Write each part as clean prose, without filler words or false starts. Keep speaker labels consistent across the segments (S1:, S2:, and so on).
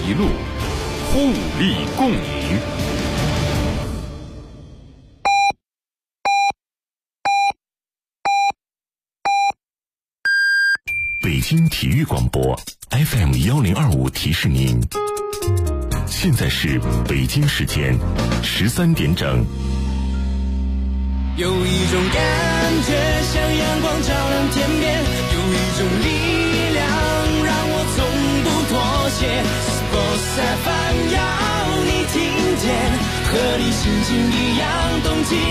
S1: 一路，互利共赢。北京体育广播 FM1025提示您，现在是北京时间13点整。
S2: 有一种感觉像阳光照亮天边，有一种力量让我从不妥协。Sports FM 要你听见，和你心情一样动起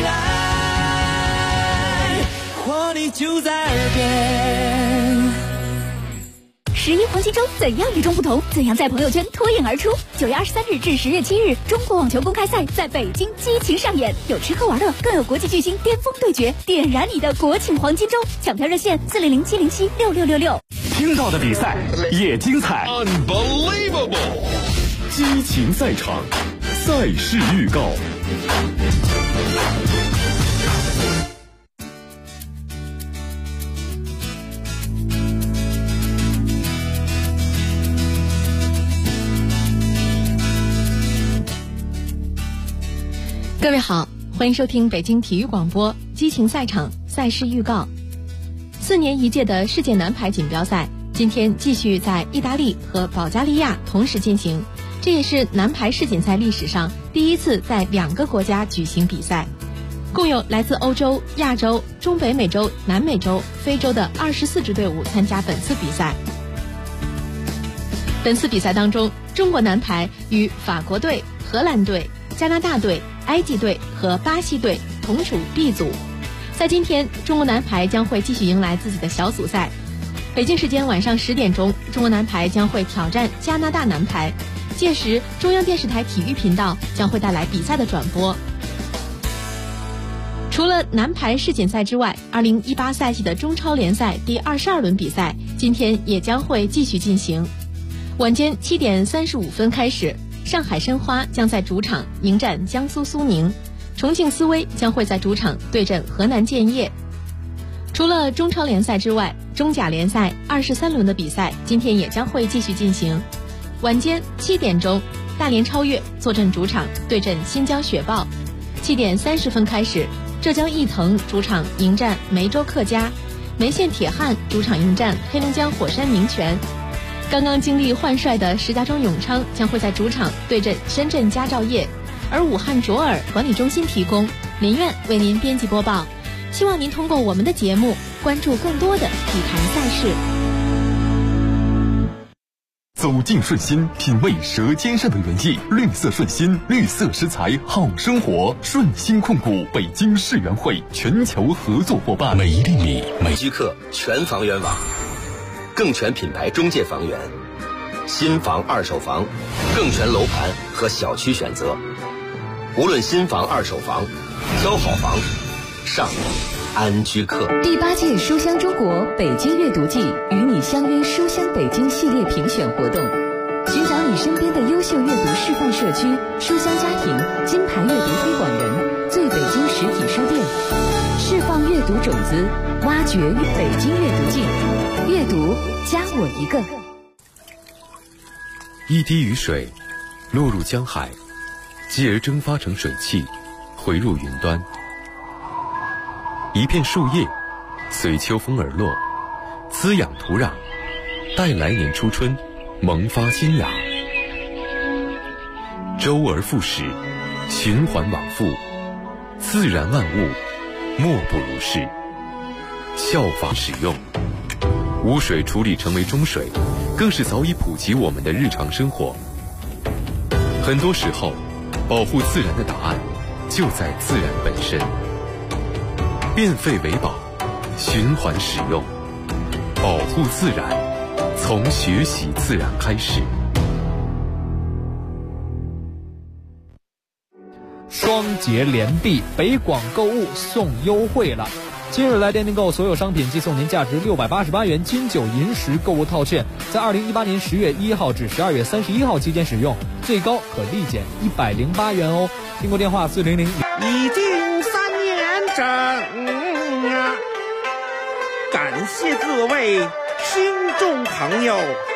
S2: 来，活力就在耳边。
S3: 11黄金周怎样与众不同？怎样在朋友圈脱颖而出？9月23日至10月7日，中国网球公开赛在北京激情上演，有吃喝玩乐，更有国际巨星巅峰对决，点燃你的国庆黄金周！抢票热线400-707-6666。
S1: 听到的比赛也精彩
S4: ，Unbelievable！
S1: 激情赛场，赛事预告。
S5: 各位好，欢迎收听北京体育广播激情赛场赛事预告。4年一届的世界男排锦标赛今天继续在意大利和保加利亚同时进行，这也是男排世锦赛历史上第一次在2个国家举行比赛。共有来自欧洲、亚洲、中北美洲、南美洲、非洲的24支队伍参加本次比赛。本次比赛当中，中国男排与法国队、荷兰队、加拿大队、埃及队和巴西队同处 B 组。在今天，中国男排将会继续迎来自己的小组赛。北京时间晚上10点钟，中国男排将会挑战加拿大男排，届时中央电视台体育频道将会带来比赛的转播。除了男排世锦赛之外，2018赛季的中超联赛第22轮比赛今天也将会继续进行。晚间7点35分开始，上海申花将在主场迎战江苏苏宁，重庆斯威将会在主场对阵河南建业。除了中超联赛之外，中甲联赛23轮的比赛今天也将会继续进行。晚间7点钟，大连超越坐镇主场对阵新疆雪豹。7点30分开始，浙江毅腾主场迎战梅州客家，梅县铁汉主场迎战黑龙江火山名泉。刚刚经历换帅的石家庄永昌将会在主场对阵深圳佳兆业，而武汉卓尔管理中心提供，林苑为您编辑播报。希望您通过我们的节目关注更多的体坛赛事。
S1: 走进顺心，品味舌尖上的原意。绿色顺心，绿色食材好生活。顺心控股北京世园会全球合作伙伴。
S4: 每一粒米，
S6: 每居客全房源网，更全品牌中介房源，新房二手房，更全楼盘和小区选择。无论新房二手房，挑好房，上安居客。
S7: 第8届书香中国北京阅读季与你相约书香北京系列评选活动，寻找你身边的优秀阅读示范社区、书香家庭、金牌阅读推广人、最北京实体书店，释放阅读种子，挖掘北京阅读季，阅读加我一个。
S8: 一滴雨水落入江海，继而蒸发成水汽，回入云端。一片树叶随秋风而落，滋养土壤，待来年初春萌发新芽。周而复始，循环往复，自然万物莫不如是。效法使用，污水处理成为中水，更是早已普及我们的日常生活。很多时候，保护自然的答案就在自然本身。变废为宝，循环使用，保护自然，从学习自然开始。
S9: 双节连币，北广购物送优惠了。今日来电订购所有商品，即送您价值688元金九银十购物套券，在2018年10月1号至12月31号期间使用，最高可立减108元哦。订购电话400。
S10: 已经3年整啊！感谢各位听众朋友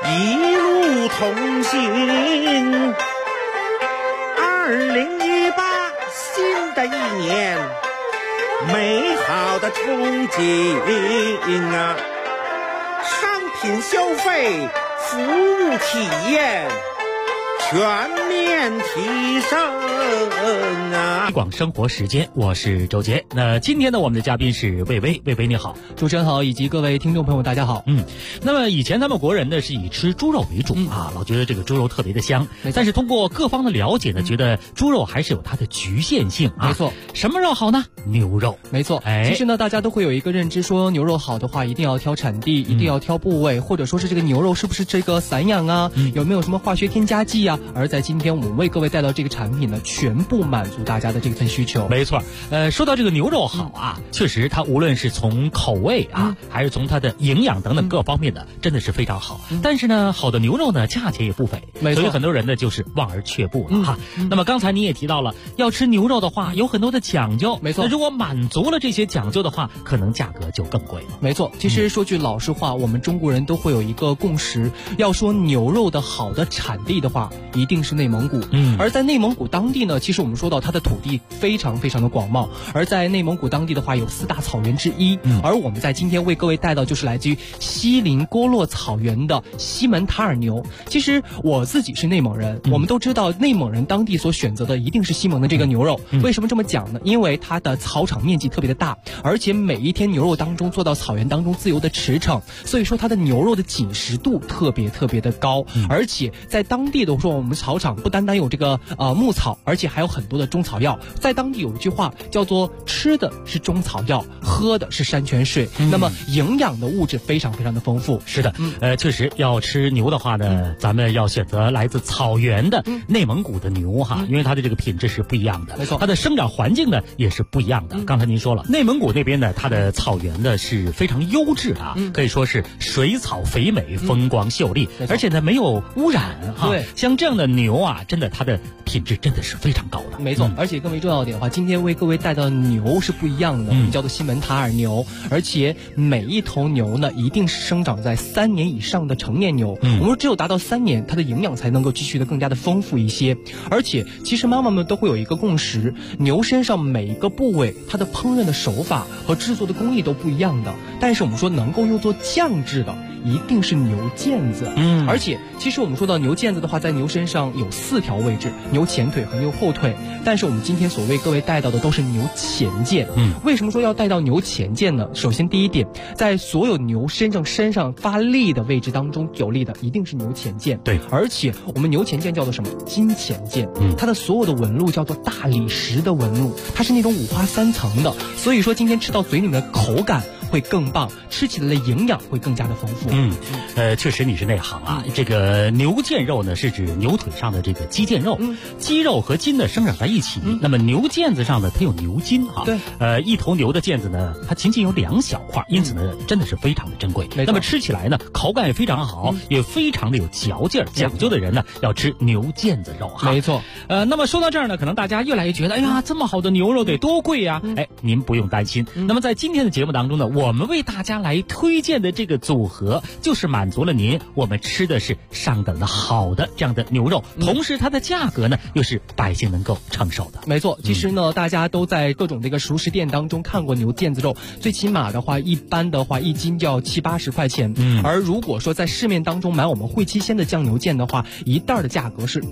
S10: 一路同行。2018新的一年，美好的憧憬啊！商品消费、服务体验全面提升啊！
S4: 推广生活时间，我是周杰。那今天呢，我们的嘉宾是魏巍，魏巍你好，
S11: 主持人好，以及各位听众朋友大家好。
S4: 那么以前咱们国人呢是以吃猪肉为主老觉得这个猪肉特别的香，但是通过各方的了解呢，觉得猪肉还是有它的局限性
S11: 没错，
S4: 什么肉好呢？牛肉。
S11: 没错，其实呢，大家都会有一个认知，说牛肉好的话，一定要挑产地，一定要挑部位，或者说是这个牛肉是不是这个散养啊，有没有什么化学添加剂啊？而在今天我们为各位带到这个产品呢，全部满足大家的这份需求。
S4: 没错，说到这个牛肉好确实它无论是从口味还是从它的营养等等各方面的，真的是非常好。但是呢，好的牛肉呢，价钱也不菲，所以很多人呢就是望而却步了那么刚才你也提到了，要吃牛肉的话，有很多的讲究。
S11: 没错，
S4: 那如果满足了这些讲究的话，可能价格就更贵了。
S11: 没错，其实说句老实话，我们中国人都会有一个共识，要说牛肉的好的产地的话，一定是内蒙古。而在内蒙古当地呢，其实我们说到它的土地非常非常的广袤，而在内蒙古当地的话，有4大草原之一。而我们在今天为各位带到就是来自于锡林郭勒草原的西门塔尔牛。其实我自己是内蒙人，我们都知道内蒙人当地所选择的一定是西蒙的这个牛肉。为什么这么讲呢？因为它的草场面积特别的大，而且每一天牛肉当中做到草原当中自由的驰骋，所以说它的牛肉的紧实度特别特别的高。而且在当地的说，我们草场不单单有这个牧草，而且还有很多的中草药。在当地有一句话叫做吃的是中草药，喝的是山泉水，那么营养的物质非常非常的丰富。
S4: 是的，确实要吃牛的话呢，咱们要选择来自草原的内蒙古的牛因为它的这个品质是不一样的，
S11: 没错，
S4: 它的生长环境呢也是不一样的。刚才您说了，内蒙古那边呢，它的草原呢是非常优质的可以说是水草肥美，风光秀丽，而且呢没有污染
S11: 对，
S4: 像这样的牛真的它的品质真的是非常高的。
S11: 没错，而且更为重要的点的话，今天为各位带到的牛是不一样的，我们叫做西门塔尔牛，而且每一头牛呢一定是生长在3年以上的成年牛。我们说只有达到3年，它的营养才能够继续的更加的丰富一些。而且其实妈妈们都会有一个共识，牛身上每一个部位它的烹饪的手法和制作的工艺都不一样的，但是我们说能够用作酱制的一定是牛腱子。而且其实我们说到牛腱子的话，在牛身上有4条位置，牛前腿和牛后腿，但是我们今天所为各位带到的都是牛前腱。为什么说要带到牛前腱呢？首先第一点，在所有牛身上发力的位置当中，有力的一定是牛前腱。
S4: 对，
S11: 而且我们牛前腱叫做什么？金前腱。它的所有的纹路叫做大理石的纹路，它是那种5花3层的，所以说今天吃到嘴里面的口感会更棒，吃起来的营养会更加的丰富。
S4: 确实你是内行这个牛腱肉呢是指牛腿上的这个肌腱肉，肌肉和筋呢生长在一起，那么牛腱子上呢它有牛筋
S11: 对，
S4: 一头牛的腱子呢它仅仅有2小块，因此呢真的是非常的珍贵。那么吃起来呢口感也非常好，也非常的有嚼劲儿，讲究的人呢要吃牛腱子肉
S11: 没错。
S4: 那么说到这儿呢，可能大家越来越觉得，哎呀，这么好的牛肉得多贵呀！您不用担心。那么在今天的节目当中呢，我们为大家来推荐的这个组合，就是满足了您我们吃的是上等的好的这样的牛肉，同时它的价格呢又是百姓能够承受的。
S11: 没错，其实呢，大家都在各种这个熟食店当中看过牛腱子肉，最起码的话，一般的话1斤就要70、80块钱。而如果说在市面当中买我们汇七鲜的酱牛腱的话，一袋的价格是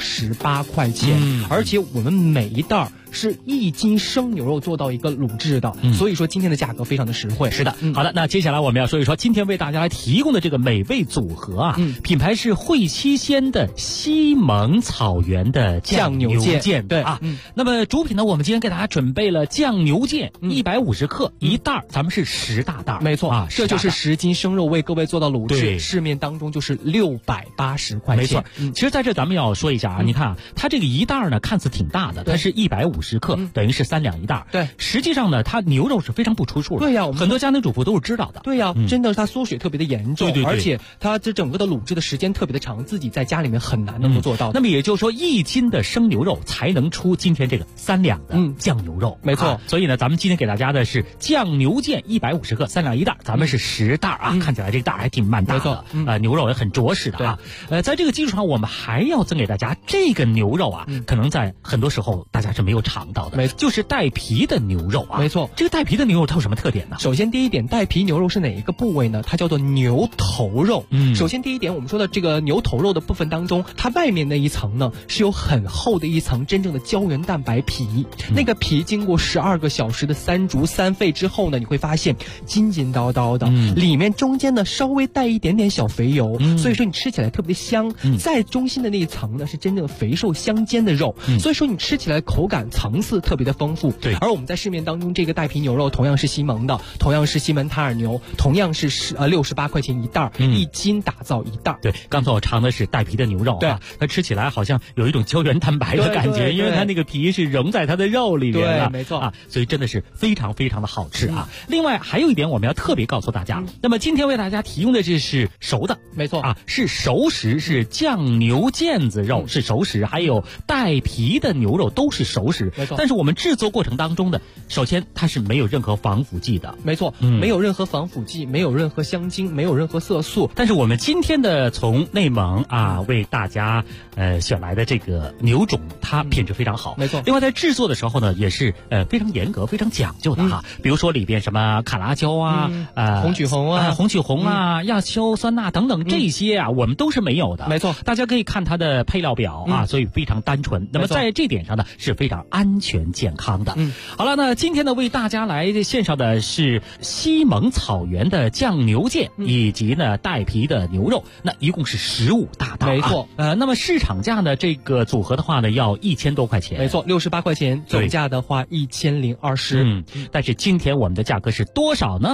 S11: 68块钱，而且我们每一袋是1斤生牛肉做到一个卤制的，所以说今天的价格非常的实惠。
S4: 是的，好的，那接下来我们要说一说今天为大家来提供的这个美味组合品牌是汇七鲜的西蒙草原的酱牛腱。
S11: 对
S4: 那么主品呢，我们今天给大家准备了酱牛腱150克一袋，咱们是10大袋。
S11: 没错这就是10斤生肉为各位做到卤制，市面当中就是680块钱。
S4: 没错，其实在这咱们要说一下你看它这个一袋呢看似挺大的，它是150 150克，等于是3两一袋。
S11: 对，
S4: 实际上呢，它牛肉是非常不出数的。
S11: 对呀，
S4: 很多家庭主妇都是知道的。
S11: 对呀，真的它缩水特别的严重，
S4: 对，
S11: 而且它这整个的卤制的时间特别的长，自己在家里面很难能够做到。
S4: 那么也就是说，1斤的生牛肉才能出今天这个3两的酱牛肉。
S11: 没错。
S4: 所以呢，咱们今天给大家的是酱牛腱150克，3两一袋，咱们是10袋啊。看起来这个袋还挺蛮大的，牛肉也很着实的啊。在这个基础上，我们还要赠给大家这个牛肉啊，可能在很多时候大家是没有尝到的，就是带皮的牛肉啊。
S11: 没错，
S4: 这个带皮的牛肉它有什么特点呢？
S11: 首先第一点，带皮牛肉是哪一个部位呢？它叫做牛头肉。首先第一点，我们说的这个牛头肉的部分当中，它外面那一层呢是有很厚的一层真正的胶原蛋白皮，那个皮经过12个小时的3煮3沸之后呢，你会发现筋筋道道的，里面中间呢稍微带一点点小肥油，所以说你吃起来特别的香。在中心的那一层呢是真正肥瘦相间的肉，所以说你吃起来口感层次特别的丰富。
S4: 对，
S11: 而我们在市面当中这个带皮牛肉同样是西蒙的，同样是西门塔尔牛，同样是68块钱一袋，1斤打造1袋。
S4: 对，刚才我尝的是带皮的牛肉啊，它吃起来好像有一种胶原蛋白的感觉，因为它那个皮是融在它的肉里面的，
S11: 对，没错
S4: 啊，所以真的是非常非常的好吃啊。另外还有一点我们要特别告诉大家，那么今天为大家提供的这是熟的，
S11: 没错
S4: 啊，是熟食，是酱牛腱子肉是熟食，还有带皮的牛肉都是熟食，
S11: 没错。
S4: 但是我们制作过程当中的，首先它是没有任何防腐剂的，
S11: 没错，没有任何防腐剂，没有任何香精，没有任何色素。
S4: 但是我们今天的从内蒙啊为大家选来的这个牛种，它品质非常好，
S11: 没错。
S4: 另外在制作的时候呢，也是非常严格、非常讲究的哈。比如说里边什么卡拉椒啊、
S11: 红曲红啊、
S4: 红曲红啊、亚硝酸钠等等这些啊，我们都是没有的。
S11: 没错，
S4: 大家可以看它的配料表啊，所以非常单纯。那么在这点上呢，是非常安全健康的。好了，那今天呢为大家来献上的是西蒙草原的酱牛腱，以及呢带皮的牛肉，那一共是15大袋，
S11: 没错。
S4: 那么市场价呢这个组合的话呢要1000多块钱，
S11: 没错，68块钱，总价的话1020。
S4: 但是今天我们的价格是多少呢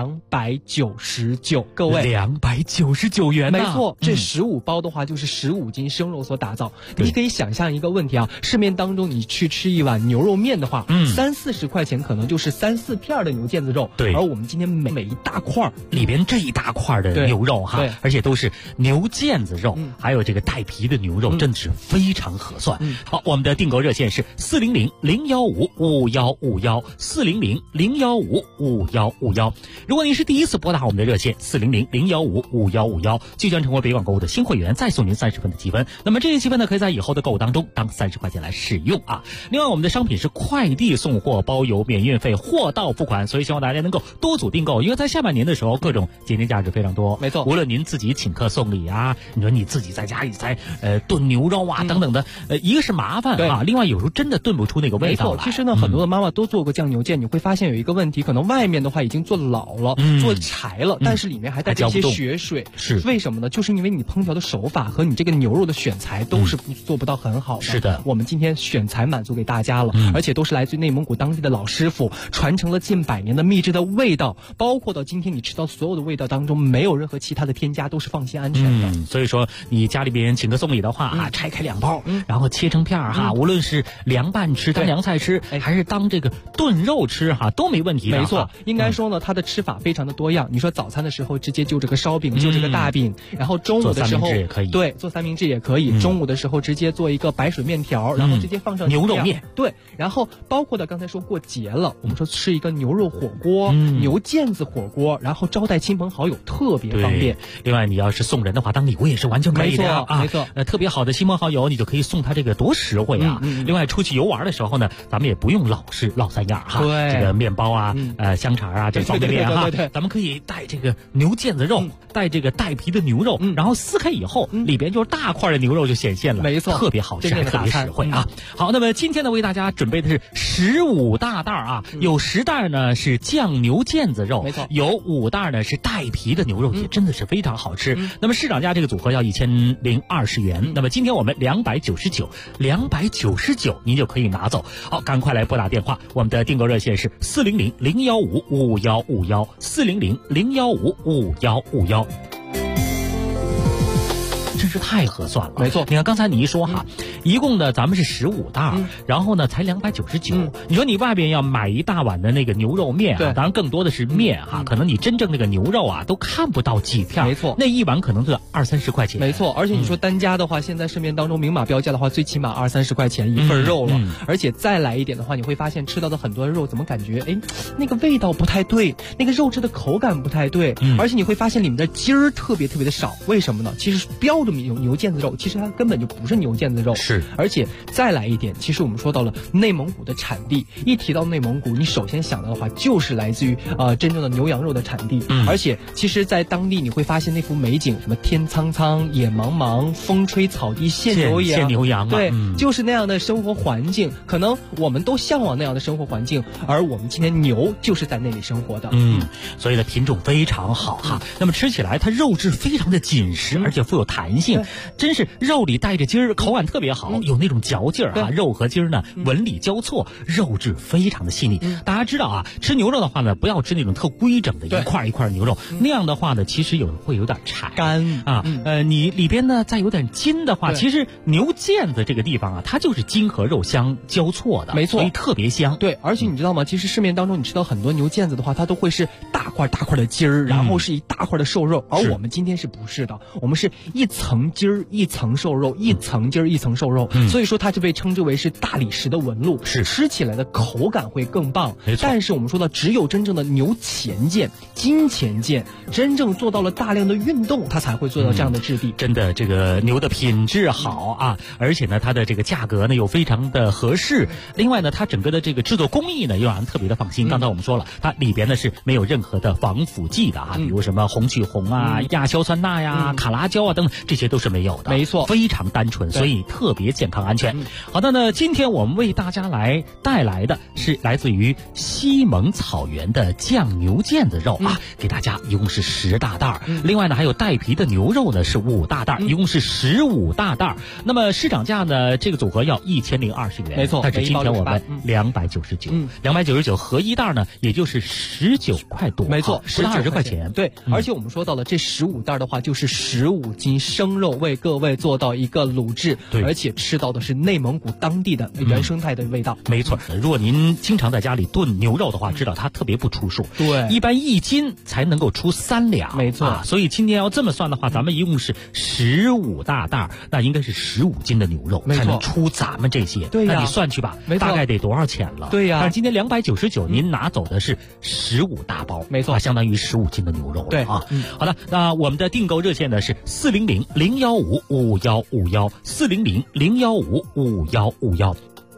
S11: ？299，各位
S4: ，299元，
S11: 没错，这15包的话就是15斤生肉所打造。你可以想象一个问题啊，市面当中你去吃一碗牛肉面的话，30-40块钱可能就是3-4片的牛腱子肉，
S4: 对。
S11: 而我们今天每一大块
S4: 里边这一大块的牛肉哈，而且都是牛腱子肉，还有这个带皮的牛肉，真的是非常合算。好，我们的订购热线是400-015-5151，400-015-5151。如果您是第一次拨打我们的热线400-015-5151，即将成为北广购物的新会员，再送您30分的积分。那么这些积分呢，可以在以后的购物当中当30块钱来使用啊。另外，我们的商品是快递送货，包邮免运费，货到付款，所以希望大家能够多组订购，因为在下半年的时候，各种节日价值非常多。
S11: 没错，
S4: 无论您自己请客送礼啊，你说你自己在家里在炖牛肉啊等等的，一个是麻烦啊，另外有时候真的炖不出那个味道来。
S11: 其实呢，很多的妈妈都做过酱牛腱，你会发现有一个问题，可能外面的话已经做老了，做柴了，但是里面还带着一些血水，
S4: 是
S11: 为什么呢？就是因为你烹调的手法和你这个牛肉的选材都是做不到很好的。
S4: 是的，
S11: 我们今天选材满足给大家了，而且都是来自于内蒙古当地的老师傅，传承了近100年的秘制的味道，包括到今天你吃到所有的味道当中，没有任何其他的添加，都是放心安全的。
S4: 所以说你家里边请客送礼的话拆开2包，然后切成片哈，无论是凉拌吃、当凉菜吃，还是当这个炖肉吃哈，都没问题的。
S11: 没错，应该说呢，它的吃法非常的多样。你说早餐的时候直接就这个烧饼，就这个大饼，然后中午的时候
S4: 也可以，
S11: 对，做三明治也可以。中午的时候直接做一个白水面条，然后直接放上
S4: 牛肉面，
S11: 对，然后包括的刚才说过节了，我们说吃一个牛肉火锅、牛腱子火锅，然后招待亲朋好友特别方便。
S4: 另外，你要是送人的话，当礼物也是完全可以的啊，
S11: 没错，
S4: 特别好的亲朋好友，你就可以送他这个多实惠啊。另外，出去游玩的时候呢，咱们也不用老三样哈，这个面包啊、香肠啊，这方便面哈，咱们可以带这个牛腱子肉，带这个带皮的牛肉，然后撕开以后，里边就是大块的牛肉就显现了，
S11: 没错，
S4: 特别好吃，还特别实惠啊。好，那么今天呢，为大家准备的是15大袋啊，有10袋呢是酱牛腱子肉，
S11: 没错，
S4: 有5袋呢是带皮的牛肉，也真的是非常好吃。那么市场价这个组合要1020元，那么今天我们299，您就可以拿走。好，赶快来拨打电话，我们的订购热线是400-015-5151，400-015-5151。真是太合算了。
S11: 没错，
S4: 你看刚才你一说哈，一共呢咱们是15袋，然后呢才299。你说你外边要买一大碗的那个牛肉面啊，当然更多的是面哈，可能你真正那个牛肉啊都看不到几片。
S11: 没错，
S4: 那一碗可能就20-30块钱。
S11: 没错，而且你说单价的话，现在市面当中明码标价的话，最起码20-30块钱一份肉了。而且再来一点的话，你会发现吃到的很多肉怎么感觉那个味道不太对，那个肉质的口感不太对，而且你会发现里面的筋儿特别的少。为什么呢？其实标着牛腱子肉，其实它根本就不是牛腱子肉。
S4: 是，
S11: 而且再来一点，其实我们说到了内蒙古的产地，一提到内蒙古，你首先想到的话就是来自于真正的牛羊肉的产地。而且其实在当地你会发现那幅美景，什么天苍苍野茫茫，风吹草低见牛羊，对，就是那样的生活环境。可能我们都向往那样的生活环境，而我们今天牛就是在那里生活的。
S4: 所以呢品种非常好哈。那么吃起来它肉质非常的紧实，而且富有弹性，真是肉里带着筋儿，口感特别好，有那种嚼劲儿啊。肉和筋儿呢纹理交错，肉质非常的细腻。大家知道啊，吃牛肉的话呢，不要吃那种特规整的一块一块牛肉，那样的话呢，其实会有点柴
S11: 干
S4: 啊。你里边呢再有点筋的话，其实牛腱子这个地方啊，它就是筋和肉相交错的，
S11: 没错，
S4: 所以特别香。
S11: 对，而且你知道吗？其实市面当中你吃到很多牛腱子的话，它都会是大块的筋儿，然后是一大块的瘦肉，而我们今天是不是的？我们是一层筋儿一层瘦肉，一层筋儿一层瘦肉，所以说它就被称之为是大理石的纹路，
S4: 是
S11: 吃起来的口感会更棒。
S4: 没错，
S11: 但是我们说到只有真正的牛前腱、筋前腱，真正做到了大量的运动，它才会做到这样的质地。
S4: 真的，这个牛的品质好啊，而且呢，它的这个价格呢又非常的合适。另外呢，它整个的这个制作工艺呢又让人特别的放心。刚才我们说了，它里边呢是没有任何的防腐剂的啊，比如什么红曲红啊、亚硝酸钠呀、卡拉胶啊等等，这些都是没有的。
S11: 没错，
S4: 非常单纯，所以特别健康安全。好的呢，今天我们为大家来带来的是来自于西蒙草原的酱牛腱子肉啊，给大家一共是10大袋。另外呢，还有带皮的牛肉呢是5大袋，一共是15大袋。那么市场价呢，这个组合要1020元，
S11: 没错。
S4: 但是今天我们299，299合一袋呢，也就是19块多，
S11: 没错
S4: ，20块钱。
S11: 对，而且我们说到了这15袋的话，就是15斤生肉，为各位做到一个卤制，而且吃到的是内蒙古当地的原生态的味道。
S4: 没错，如果您经常在家里炖牛肉的话，知道它特别不出数，
S11: 对，
S4: 一般1斤才能够出3两，
S11: 没错。
S4: 所以今天要这么算的话，咱们一共是15大袋，那应该是15斤的牛肉才能出咱们这些。
S11: 对呀，
S4: 那你算去吧，大概得多少钱了？
S11: 对呀。
S4: 但是今天299，您拿走的是15大包，
S11: 没错，
S4: 相当于15斤的牛肉了。
S11: 对
S4: 啊，好的，那我们的订购热线呢是400-015-5151，400-015-5151。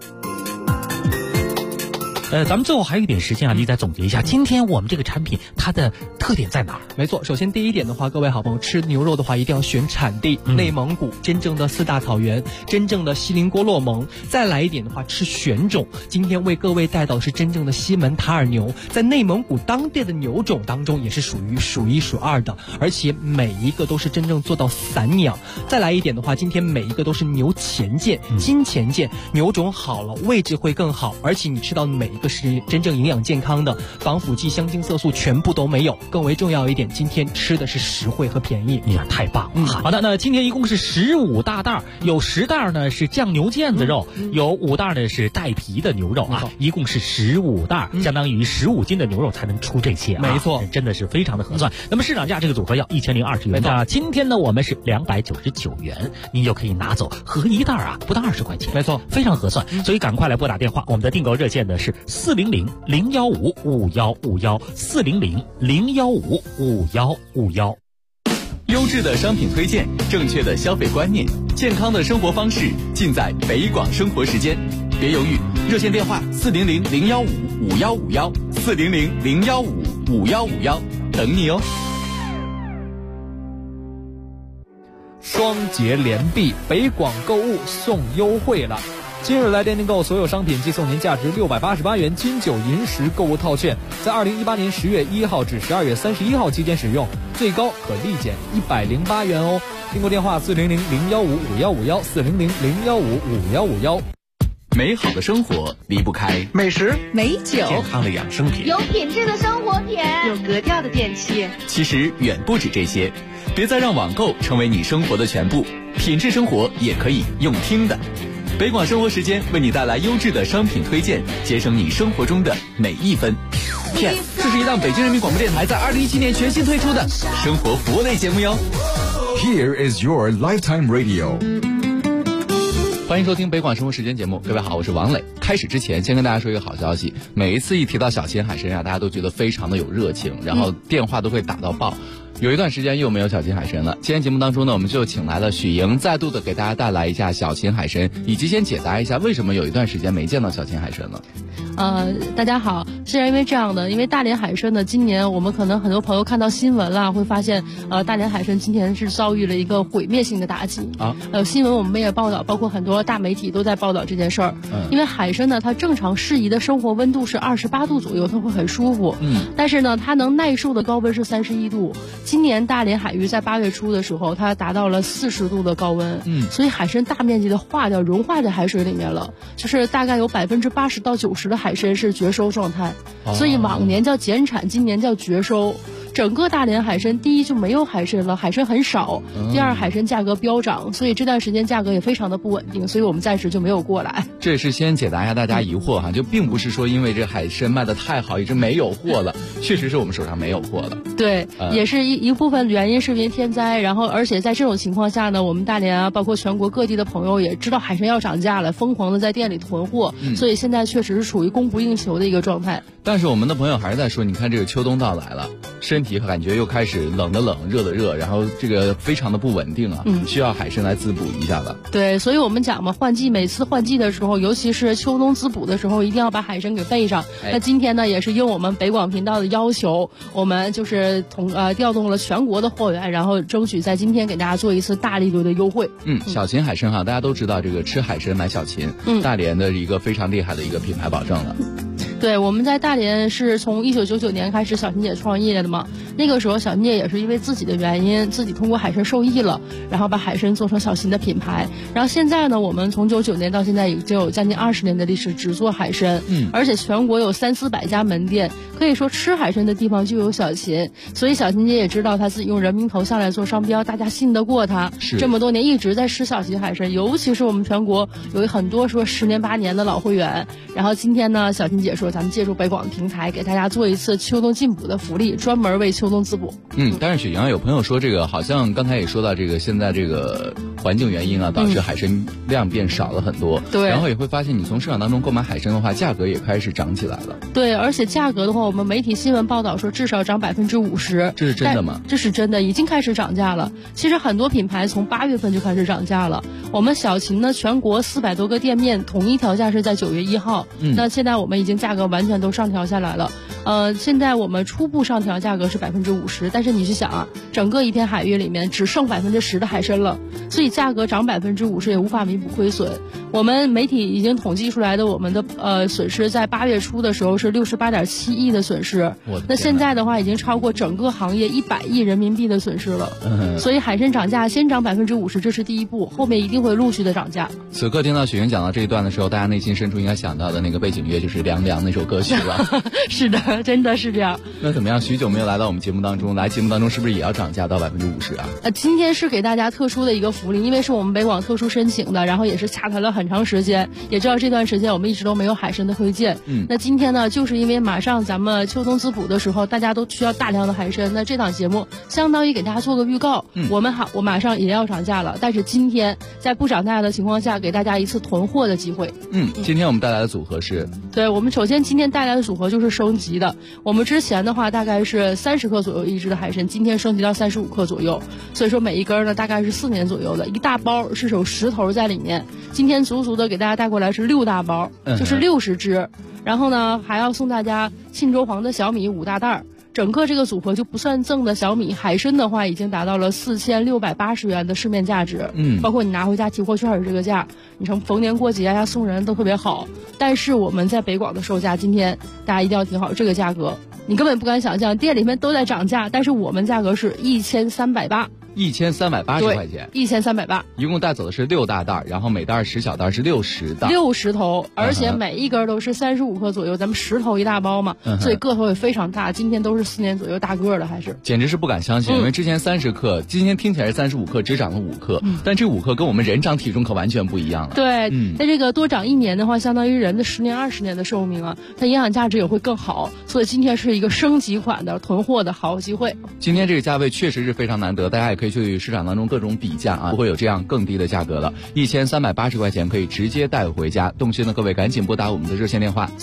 S4: 咱们最后还有一点时间啊，你再总结一下今天我们这个产品它的特点在哪儿？
S11: 没错，首先第一点的话，各位好朋友吃牛肉的话一定要选产地，内蒙古真正的4大草原，真正的锡林郭勒盟。再来一点的话，吃选种，今天为各位带到的是真正的西门塔尔牛，在内蒙古当地的牛种当中也是属于数1数2的，而且每一个都是真正做到散养。再来一点的话，今天每一个都是牛前腱、筋前腱，牛种好了，位置会更好，而且你吃到每一个是真正营养健康的，防腐剂、香精、色素全部都没有。更为重要一点，今天吃的是实惠和便宜，
S4: 你看太棒了。好的，那今天一共是15大袋，有10袋呢是酱牛腱子肉，有5袋呢是带皮的牛肉啊，一共是15袋，相当于15斤的牛肉才能出这些啊。
S11: 没错，
S4: 真的是非常的合算。那么市场价这个组合要1020元，那今天呢我们是299元，您就可以拿走合一袋啊，不到20块钱，
S11: 没错，
S4: 非常合算。所以赶快来拨打电话，我们的订购热线呢是400-015-5151，400-015-5151。
S12: 优质的商品推荐，正确的消费观念，健康的生活方式，尽在北广生活时间。别犹豫，热线电话400-015-5151，400-015-5151，等你哦。
S9: 双节连璧，北广购物送优惠了。今日来电订购所有商品即送您价值688元金9银10购物套券，在2018年10月1号至12月31号期间使用，最高可立减108元哦。订购电话400-015-5151，400-015-5151。
S12: 美好的生活离不开
S10: 美食、
S3: 美酒、
S12: 健康的养生品、
S13: 有品质的生活品、
S14: 有格调的电器。
S12: 其实远不止这些。 别再让网购成为你生活的全部，品质生活也可以用听的。北广生活时间为你带来优质的商品推荐，节省你生活中的每一分。Yes， 这是一档北京人民广播电台在2017年全新推出的生活服务类节目哟。
S13: Here is your lifetime radio。
S12: 欢迎收听北广生活时间节目，各位好，我是王磊。开始之前，先跟大家说一个好消息，每一次一提到小秦海参啊，大家都觉得非常的有热情，然后电话都会打到爆。有一段时间又没有小秦海参了，今天节目当中呢，我们就请来了许莹，再度的给大家带来一下小秦海参，以及先解答一下为什么有一段时间没见到小秦海参了。
S5: 大家好，是因为这样的，因为大连海参呢，今年我们可能很多朋友看到新闻了，会发现大连海参今年是遭遇了一个毁灭性的打击啊。新闻我们也报道，包括很多大媒体都在报道这件事儿。因为海参呢，它正常适宜的生活温度是28度左右，它会很舒服。但是呢，它能耐受的高温是31度。今年大连海域在8月初的时候，它达到了40度的高温。所以海参大面积的融化在海水里面了，就是大概有80%到90%的海参是绝收状态，所以往年叫减产，今年叫绝收。整个大连海参，第一就没有海参了，海参很少；第二，海参价格飙涨，所以这段时间价格也非常的不稳定，所以我们暂时就没有过来。
S12: 这也是先解答一下大家疑惑哈，就并不是说因为这海参卖的太好，一直没有货了，确实是我们手上没有货了。
S5: 对，也是一部分原因是因为天灾，然后而且在这种情况下呢，我们大连啊，包括全国各地的朋友也知道海参要涨价了，疯狂的在店里囤货，所以现在确实是处于供不应求的一个状态。
S12: 但是我们的朋友还是在说，你看这个秋冬到来了，身体感觉又开始冷的冷，热的热，然后这个非常的不稳定啊，需要海参来滋补一下的。
S5: 对，所以我们讲嘛，每次换季的时候，尤其是秋冬滋补的时候，一定要把海参给备上。那今天呢，也是应我们北广频道的要求，我们就是调动了全国的货源，然后争取在今天给大家做一次大力度的优惠。
S12: 小秦海参哈，大家都知道这个吃海参买小秦，大连的一个非常厉害的一个品牌保证了。
S5: 对，我们在大连是从1999年开始小秦姐创业的嘛，那个时候小秦姐也是因为自己的原因，自己通过海参受益了，然后把海参做成小秦的品牌。然后现在呢，我们从99年到现在已经有将近20年的历史，只做海参，而且全国有300-400家门店，可以说吃海参的地方就有小秦。所以小秦姐也知道她自己用人名头像来做商标，大家信得过她。这么多年一直在吃小秦海参，尤其是我们全国有很多说10年8年的老会员。然后今天呢，小秦姐说咱们借助北广的平台，给大家做一次秋冬进补的福利，专门为秋冬滋补。
S12: 但是雪莹有朋友说，这个好像刚才也说到，这个现在这个环境原因啊，导致海参量变少了很多。对，然后也会发现你从市场当中购买海参的话，价格也开始涨起来了。
S5: 对，而且价格的话，我们媒体新闻报道说至少涨50%。
S12: 这是真的吗？
S5: 这是真的，已经开始涨价了。其实很多品牌从8月份就开始涨价了。我们小秦呢，全国400多个店面统一调价是在9月1号。那现在我们已经价格完全都上调下来了。现在我们初步上调价格是50%，但是你去想啊，整个一片海域里面只剩10%的海参了，所以价格涨50%也无法弥补亏损。我们媒体已经统计出来的我们的损失，在8月初的时候是68.7亿的损失，那现在的话已经超过整个行业100亿人民币的损失了。所以海参涨价先涨50%，这是第一步，后面一定会陆续的涨价。
S12: 此刻听到雪莹讲到这一段的时候，大家内心深处应该想到的那个背景乐就是《凉凉》那首歌曲了。
S5: 是的，真的是这样。
S12: 那怎么样？许久没有来到我们节目当中，来节目当中是不是也要涨价到50%啊？
S5: 今天是给大家特殊的一个福利，因为是我们北广特殊申请的，然后也是洽谈了很长时间，也知道这段时间我们一直都没有海参的推荐。那今天呢，就是因为马上咱们秋冬滋补的时候，大家都需要大量的海参，那这档节目相当于给大家做个预告。我马上也要涨价了，但是今天在不涨价的情况下，给大家一次囤货的机会。
S12: 今天我们带来的组合是？
S5: 对，我们首先今天带来的组合就是升级的。我们之前的话大概是30克左右一只的海参，今天升级到35克左右，所以说每一根呢大概是4年左右的，一大包是有10头在里面。今天足足的给大家带过来是6大包，就是60只。然后呢还要送大家沁州黄的小米5大袋。整个这个组合就不算赠的小米，海参的话已经达到了4680元的市面价值，包括你拿回家提货券的这个价，你从逢年过节呀送人都特别好。但是我们在北广的售价，今天大家一定要听好这个价格，你根本不敢想象，店里面都在涨价，但是我们价格是1380。
S12: 1380块钱
S5: ，1380，
S12: 一共带走的是6大袋，然后每袋10小袋是60袋
S5: ，60头，而且每一根都是35克左右，咱们10头一大包嘛，所以个头也非常大。今天都是4年左右大个的，还是
S12: 简直是不敢相信，因为之前30克，今天听起来是35克，只长了5克，但这5克跟我们人长体重可完全不一样了。
S5: 对，那这个多长1年的话，相当于人的10年、20年的寿命啊，它营养价值也会更好。所以今天是一个升级款的囤货的好机会。
S12: 今天这个价位确实是非常难得，大家也可以去市场当中各种比价啊，不会有这样更低的价格了。1380块钱可以直接带回家。动心的各位赶紧拨打我们的热线电话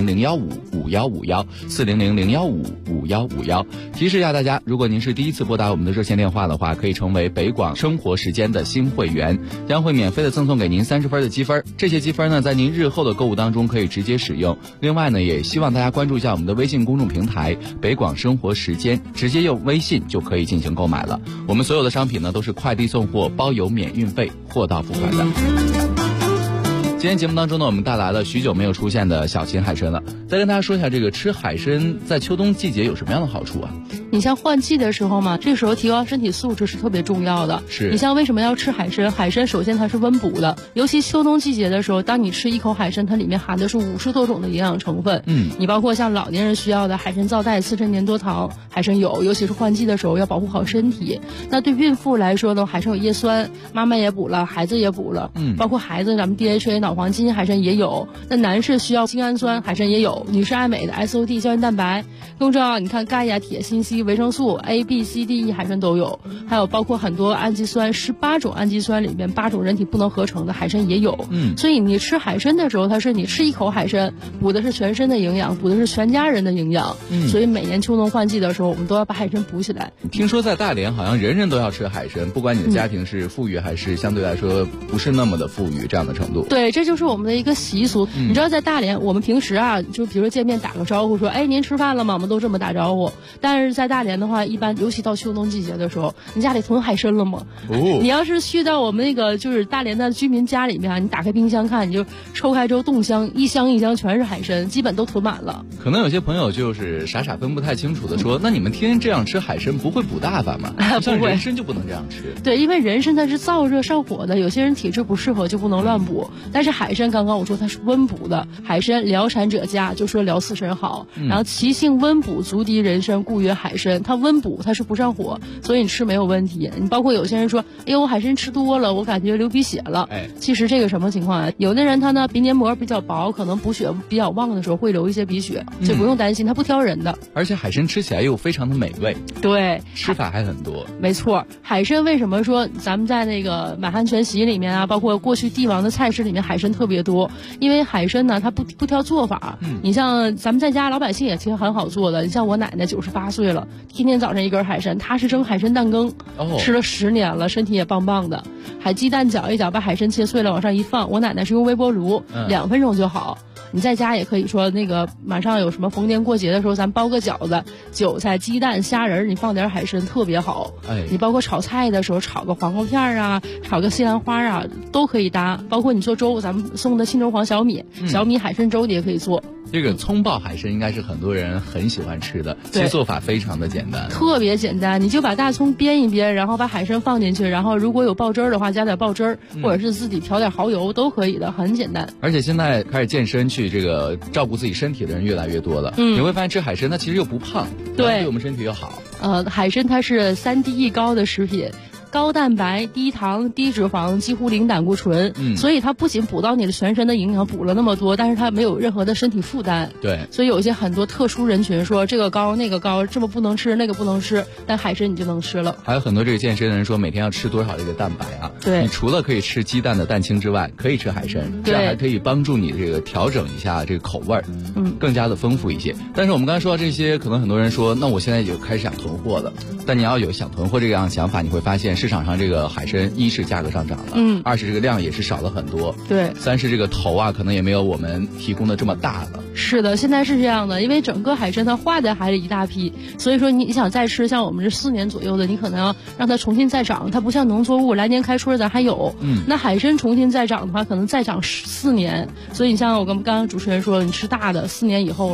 S12: 400-015-5151，400-015-5151。提示一下大家，如果您是第一次拨打我们的热线电话的话，可以成为北广生活时间的新会员，将会免费的赠送给您30分的积分。这些积分呢，在您日后的购物当中可以直接使用。另外呢，也希望大家关注一下我们的微信公众平台北广生活时间，直接用微信就可以进行购买了。我们所有的商品呢都是快递送货，包邮免运费，货到付款的。今天节目当中呢，我们带来了许久没有出现的小秦海参了。再跟大家说一下，这个吃海参在秋冬季节有什么样的好处啊？
S5: 你像换季的时候嘛，这时候提高身体素质是特别重要的。
S12: 是。
S5: 你像为什么要吃海参？海参首先它是温补的，尤其秋冬季节的时候，当你吃一口海参，它里面含的是50多种的营养成分。你包括像老年人需要的海参皂苷、刺身粘多糖，海参有，尤其是换季的时候要保护好身体。那对孕妇来说呢，海参有叶酸，妈妈也补了，孩子也补了。包括孩子咱们 DHA 脑黄金海参也有。那男士需要精氨酸，海参也有。女士爱美的 SOD 胶原蛋白，更重要，你看钙呀、铁、锌、硒、维生素 A、B、C、D、E 海参都有，还有包括很多氨基酸，18种氨基酸里面8种人体不能合成的海参也有。所以你吃海参的时候，它是你吃一口海参，补的是全身的营养，补的是全家人的营养。所以每年秋冬换季的时候，我们都要把海参补起来。
S12: 听说在大连好像人人都要吃海参，不管你的家庭是富裕还是相对来说不是那么的富裕这样的程度。
S5: 对，这就是我们的一个习俗。你知道在大连，我们平时啊，就比如说见面打个招呼说，哎，您吃饭了吗？我们都这么打招呼。但是在大连的话，一般尤其到秋冬季节的时候，你家里囤海参了吗？你要是去到我们那个就是大连的居民家里面啊，你打开冰箱看，你就抽开之后冻箱，一箱一箱全是海参，基本都囤满了。
S12: 可能有些朋友就是傻分不太清楚的说，那你们天天这样吃海参不会补大发吗？像人参就不能这样吃。
S5: 对，因为人参它是燥热上火的，有些人体质不适合就不能乱补。但是海参刚刚我说它是温补的，海参疗产者佳，就说疗刺参好。然后其性温补，足敌人参，故曰海参。它温补，它是不上火，所以你吃没有问题。你包括有些人说，哎呦，我海参吃多了，我感觉流鼻血了。其实这个什么情况啊？有的人他呢鼻黏膜比较薄，可能补血比较旺的时候会流一些鼻血，就不用担心，它不挑人的。
S12: 而且海参吃起来又非常的美味。
S5: 对，
S12: 吃法还很多。
S5: 没错，海参为什么说咱们在那个满汉全席里面啊，包括过去帝王的菜式里面海参特别多？因为海参呢，它不挑做法。你像咱们在家老百姓也其实很好做的。你像我奶奶98岁了，天天早上一根海参，她是蒸海参蛋羹，吃了10年了，身体也棒棒的。还鸡蛋搅一搅，把海参切碎了往上一放。我奶奶是用微波炉，2分钟就好。你在家也可以说那个马上有什么逢年过节的时候，咱包个饺子，韭菜、鸡蛋、虾仁，你放点海参特别好。你包括炒菜的时候，炒个黄瓜片啊，炒个西兰花啊，都可以搭。包括你做粥，咱们送的青州黄小米，小米海参粥你也可以做。
S12: 这个葱爆海参应该是很多人很喜欢吃的，其实做法非常的简单，
S5: 特别简单。你就把大葱煸一煸，然后把海参放进去，然后如果有爆汁儿的话，加点爆汁儿，或者是自己调点蚝油都可以的，很简单。
S12: 而且现在开始健身去这个照顾自己身体的人越来越多了，你会发现吃海参它其实又不胖，对我们身体又好。
S5: 海参它是3D 高的食品。高蛋白、低糖、低脂肪，几乎零胆固醇，所以它不仅补到你的全身的营养，补了那么多，但是它没有任何的身体负担。
S12: 对，
S5: 所以有一些很多特殊人群说这个高那个高，这么不能吃那个不能吃，但海参你就能吃了。
S12: 还有很多这个健身的人说每天要吃多少这个蛋白啊？
S5: 对，
S12: 你除了可以吃鸡蛋的蛋清之外，可以吃海参，这样还可以帮助你这个调整一下这个口味儿，更加的丰富一些。但是我们刚才说到这些，可能很多人说，那我现在就开始想囤货了。但你要有想囤货这样的想法，你会发现市场上这个海参一是价格上涨了，二是这个量也是少了很多，
S5: 对，
S12: 三是这个头啊可能也没有我们提供的这么大了。
S5: 是的，现在是这样的，因为整个海参它化在海里一大批，所以说你想再吃，像我们这4年左右的，你可能要让它重新再长，它不像农作物来年开春咱还有，那海参重新再长的话，可能再长4年，所以你像我跟刚刚主持人说，你吃大的4年以后了，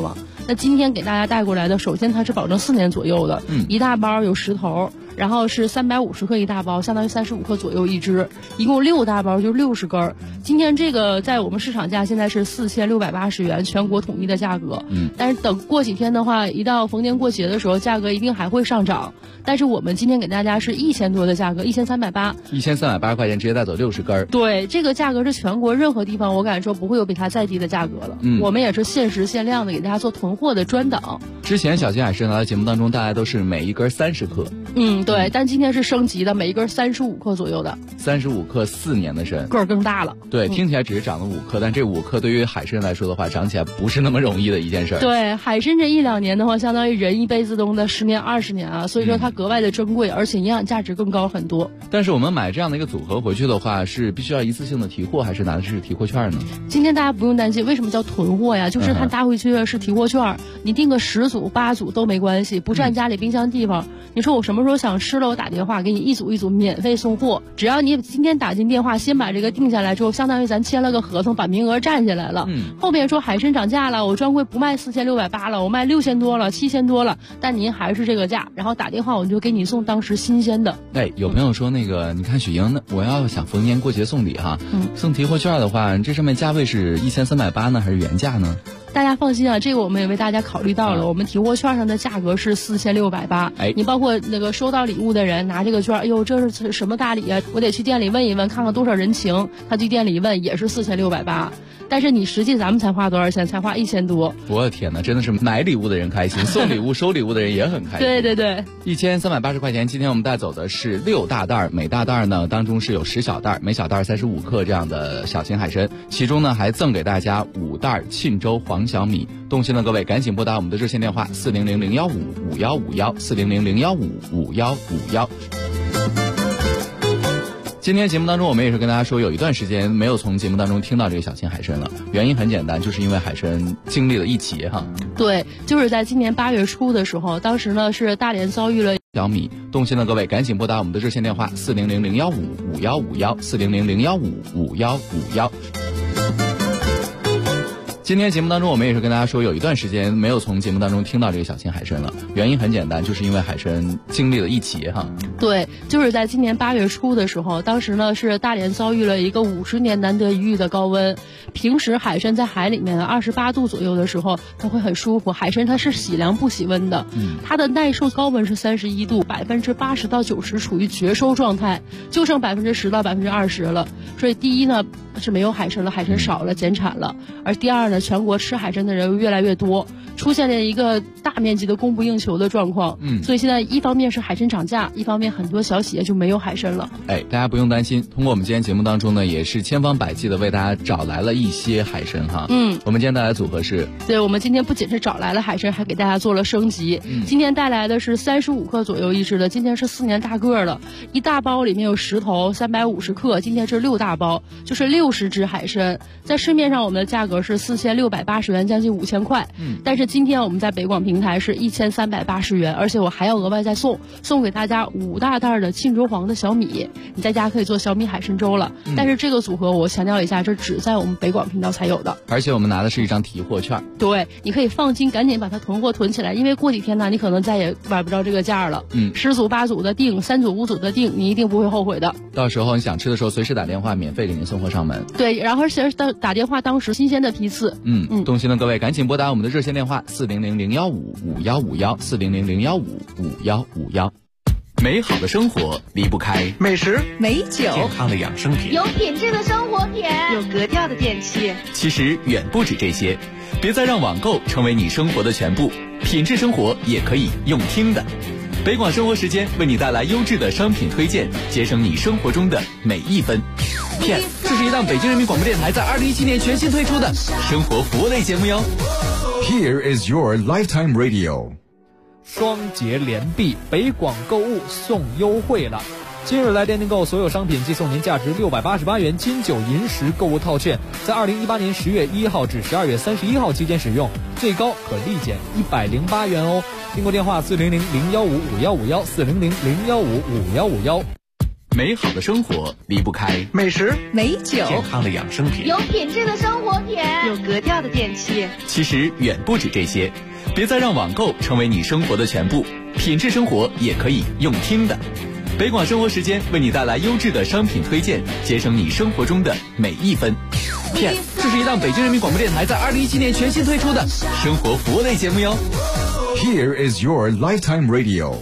S14: 那今天给大家带过来的，首先它是保证4年左右的，一大包有10头。然后是350克一大包，相当于35克左右一支，一共6大包就是60根。今天这个在我们市场价现在是4680元，全国统一的价格。但是等过几天的话，一到逢年过节的时候，价格一定还会上涨。但是我们今天给大家是1000多的价格，1380，1380
S12: 块钱直接带走60根。
S14: 对，这个价格是全国任何地方我敢说不会有比它再低的价格了。我们也是限时限量的给大家做囤货的专档。
S12: 之前小金海参来的节目当中，大家都是每一根30克。
S14: 对，但今天是升级的，每一根35克左右的
S12: ，35克4年的参，
S14: 个儿更大了。
S12: 对，听起来只是长了5克，但这5克对于海参来说的话，长起来不是那么容易的一件事。
S14: 对，海参这1-2年的话，相当于人一辈子中的10年20年啊，所以说它格外的珍贵，而且营养价值更高很多。
S12: 但是我们买这样的一个组合回去的话，是必须要一次性的提货，还是拿的是提货券呢？
S14: 今天大家不用担心，为什么叫囤货呀？就是它拿回去的是提货券，你订个10组8组都没关系，不占家里冰箱地方。你说我什么时候想吃了，我打电话给你一组一组免费送货，只要你今天打进电话，先把这个定下来之后，相当于咱签了个合同，把名额占下来了。后面说海参涨价了，我专柜不卖4680了，我卖6000多了，7000多了，但您还是这个价，然后打电话我就给你送当时新鲜的。
S12: 有朋友说那个，你看许莹，我要想逢年过节送礼哈，送提货券的话，这上面价位是1380呢，还是原价呢？
S14: 大家放心啊，这个我们也为大家考虑到了。我们提货券上的价格是4680，你包括那个收到礼物的人拿这个券，哎呦，这是什么大礼啊？我得去店里问一问，看看多少人情。他去店里一问，也是4680。但是你实际咱们才花多少钱？才花1000多。
S12: 我的天哪，真的是买礼物的人开心，送礼物收礼物的人也很开心。
S14: 对对对
S12: ，1380块钱。今天我们带走的是6大袋，每大袋呢当中是有10小袋，每小袋35克这样的小型海参，其中呢还赠给大家5袋沁州黄小米。动心的各位赶紧拨打我们的热线电话400-015-5151，400-015-5151。今天节目当中，我们也是跟大家说，有一段时间没有从节目当中听到这个小型海参了。原因很简单，就是因为海参经历了一劫哈。
S14: 对，就是在今年8月初的时候，当时呢是大连遭遇了
S12: 小米。动心的各位赶紧拨打我们的热线电话400-015-5151，400-015-5151。今天节目当中，我们也是跟大家说，有一段时间没有从节目当中听到这个小型海参了。原因很简单，就是因为海参经历了一劫哈。
S14: 对，就是在今年8月初的时候，当时呢是大连遭遇了一个50年难得一遇的高温。平时海参在海里面28度左右的时候，它会很舒服。海参它是喜凉不喜温的，它的耐受高温是31度，80%到90%处于绝收状态，就剩10%到20%了。所以第一呢是没有海参了，海参少了，减产了。而第二呢，全国吃海参的人越来越多，出现了一个大面积的供不应求的状况。所以现在一方面是海参涨价，一方面很多小企业就没有海参了。
S12: 大家不用担心，通过我们今天节目当中呢，也是千方百计的为大家找来了一些海参哈。我们今天带来的组合是，
S14: 对，我们今天不仅是找来了海参，还给大家做了升级。今天带来的是35克左右一只的，今天是4年大个了，一大包里面有10头，350克，今天是6大包，就是60只海参。在市面上我们的价格是4680元，将近5000块。但是今天我们在北广平台是1380元，而且我还要额外再送给大家5大袋的沁州黄的小米，你在家可以做小米海参粥了。但是这个组合我强调一下，这只在我们北广频道才有的，
S12: 而且我们拿的是一张提货券。
S14: 对，你可以放心，赶紧把它囤货囤起来，因为过几天呢，你可能再也买不着这个价了。10组8组的订，3组5组的订，你一定不会后悔的。
S12: 到时候你想吃的时候，随时打电话，免费给您送货上门。
S14: 对，然后而且打电话当时新鲜的批次。
S12: 动心的各位赶紧拨打我们的热线电话400-015-5151，400-015-5151。美好的生活离不开
S10: 美食、
S15: 美酒、
S1: 健康的养生品，
S15: 有品质的生活品，
S16: 有格调的电器。
S8: 其实远不止这些，别再让网购成为你生活的全部，品质生活也可以用听的。北广生活时间为你带来优质的商品推荐，节省你生活中的每一分。片，这是一档北京人民广播电台在2017年全新推出的生活服务类节目哟。
S13: Here is your lifetime radio。
S9: 双节连币，北广购物送优惠了。今日来电订购所有商品，即送您价值688元金九银十购物套券，在2018年10月1号至12月31号期间使用，最高可立减108元哦。订购电话400-015-5151，400-015-5151。
S15: 美好的生活离不开
S10: 美食、
S3: 美酒、
S15: 健康的养生品、
S16: 有品质的生活品、
S17: 有格调的电器。
S15: 其实远不止这些，别再让网购成为你生活的全部，品质生活也可以用听的。北广生活时间为你带来优质的商品推荐，节省你生活中的每一分。P.S. 这是一档北京人民广播电台在2017年全新推出的生活服务类节目哟。
S13: Here is your lifetime radio。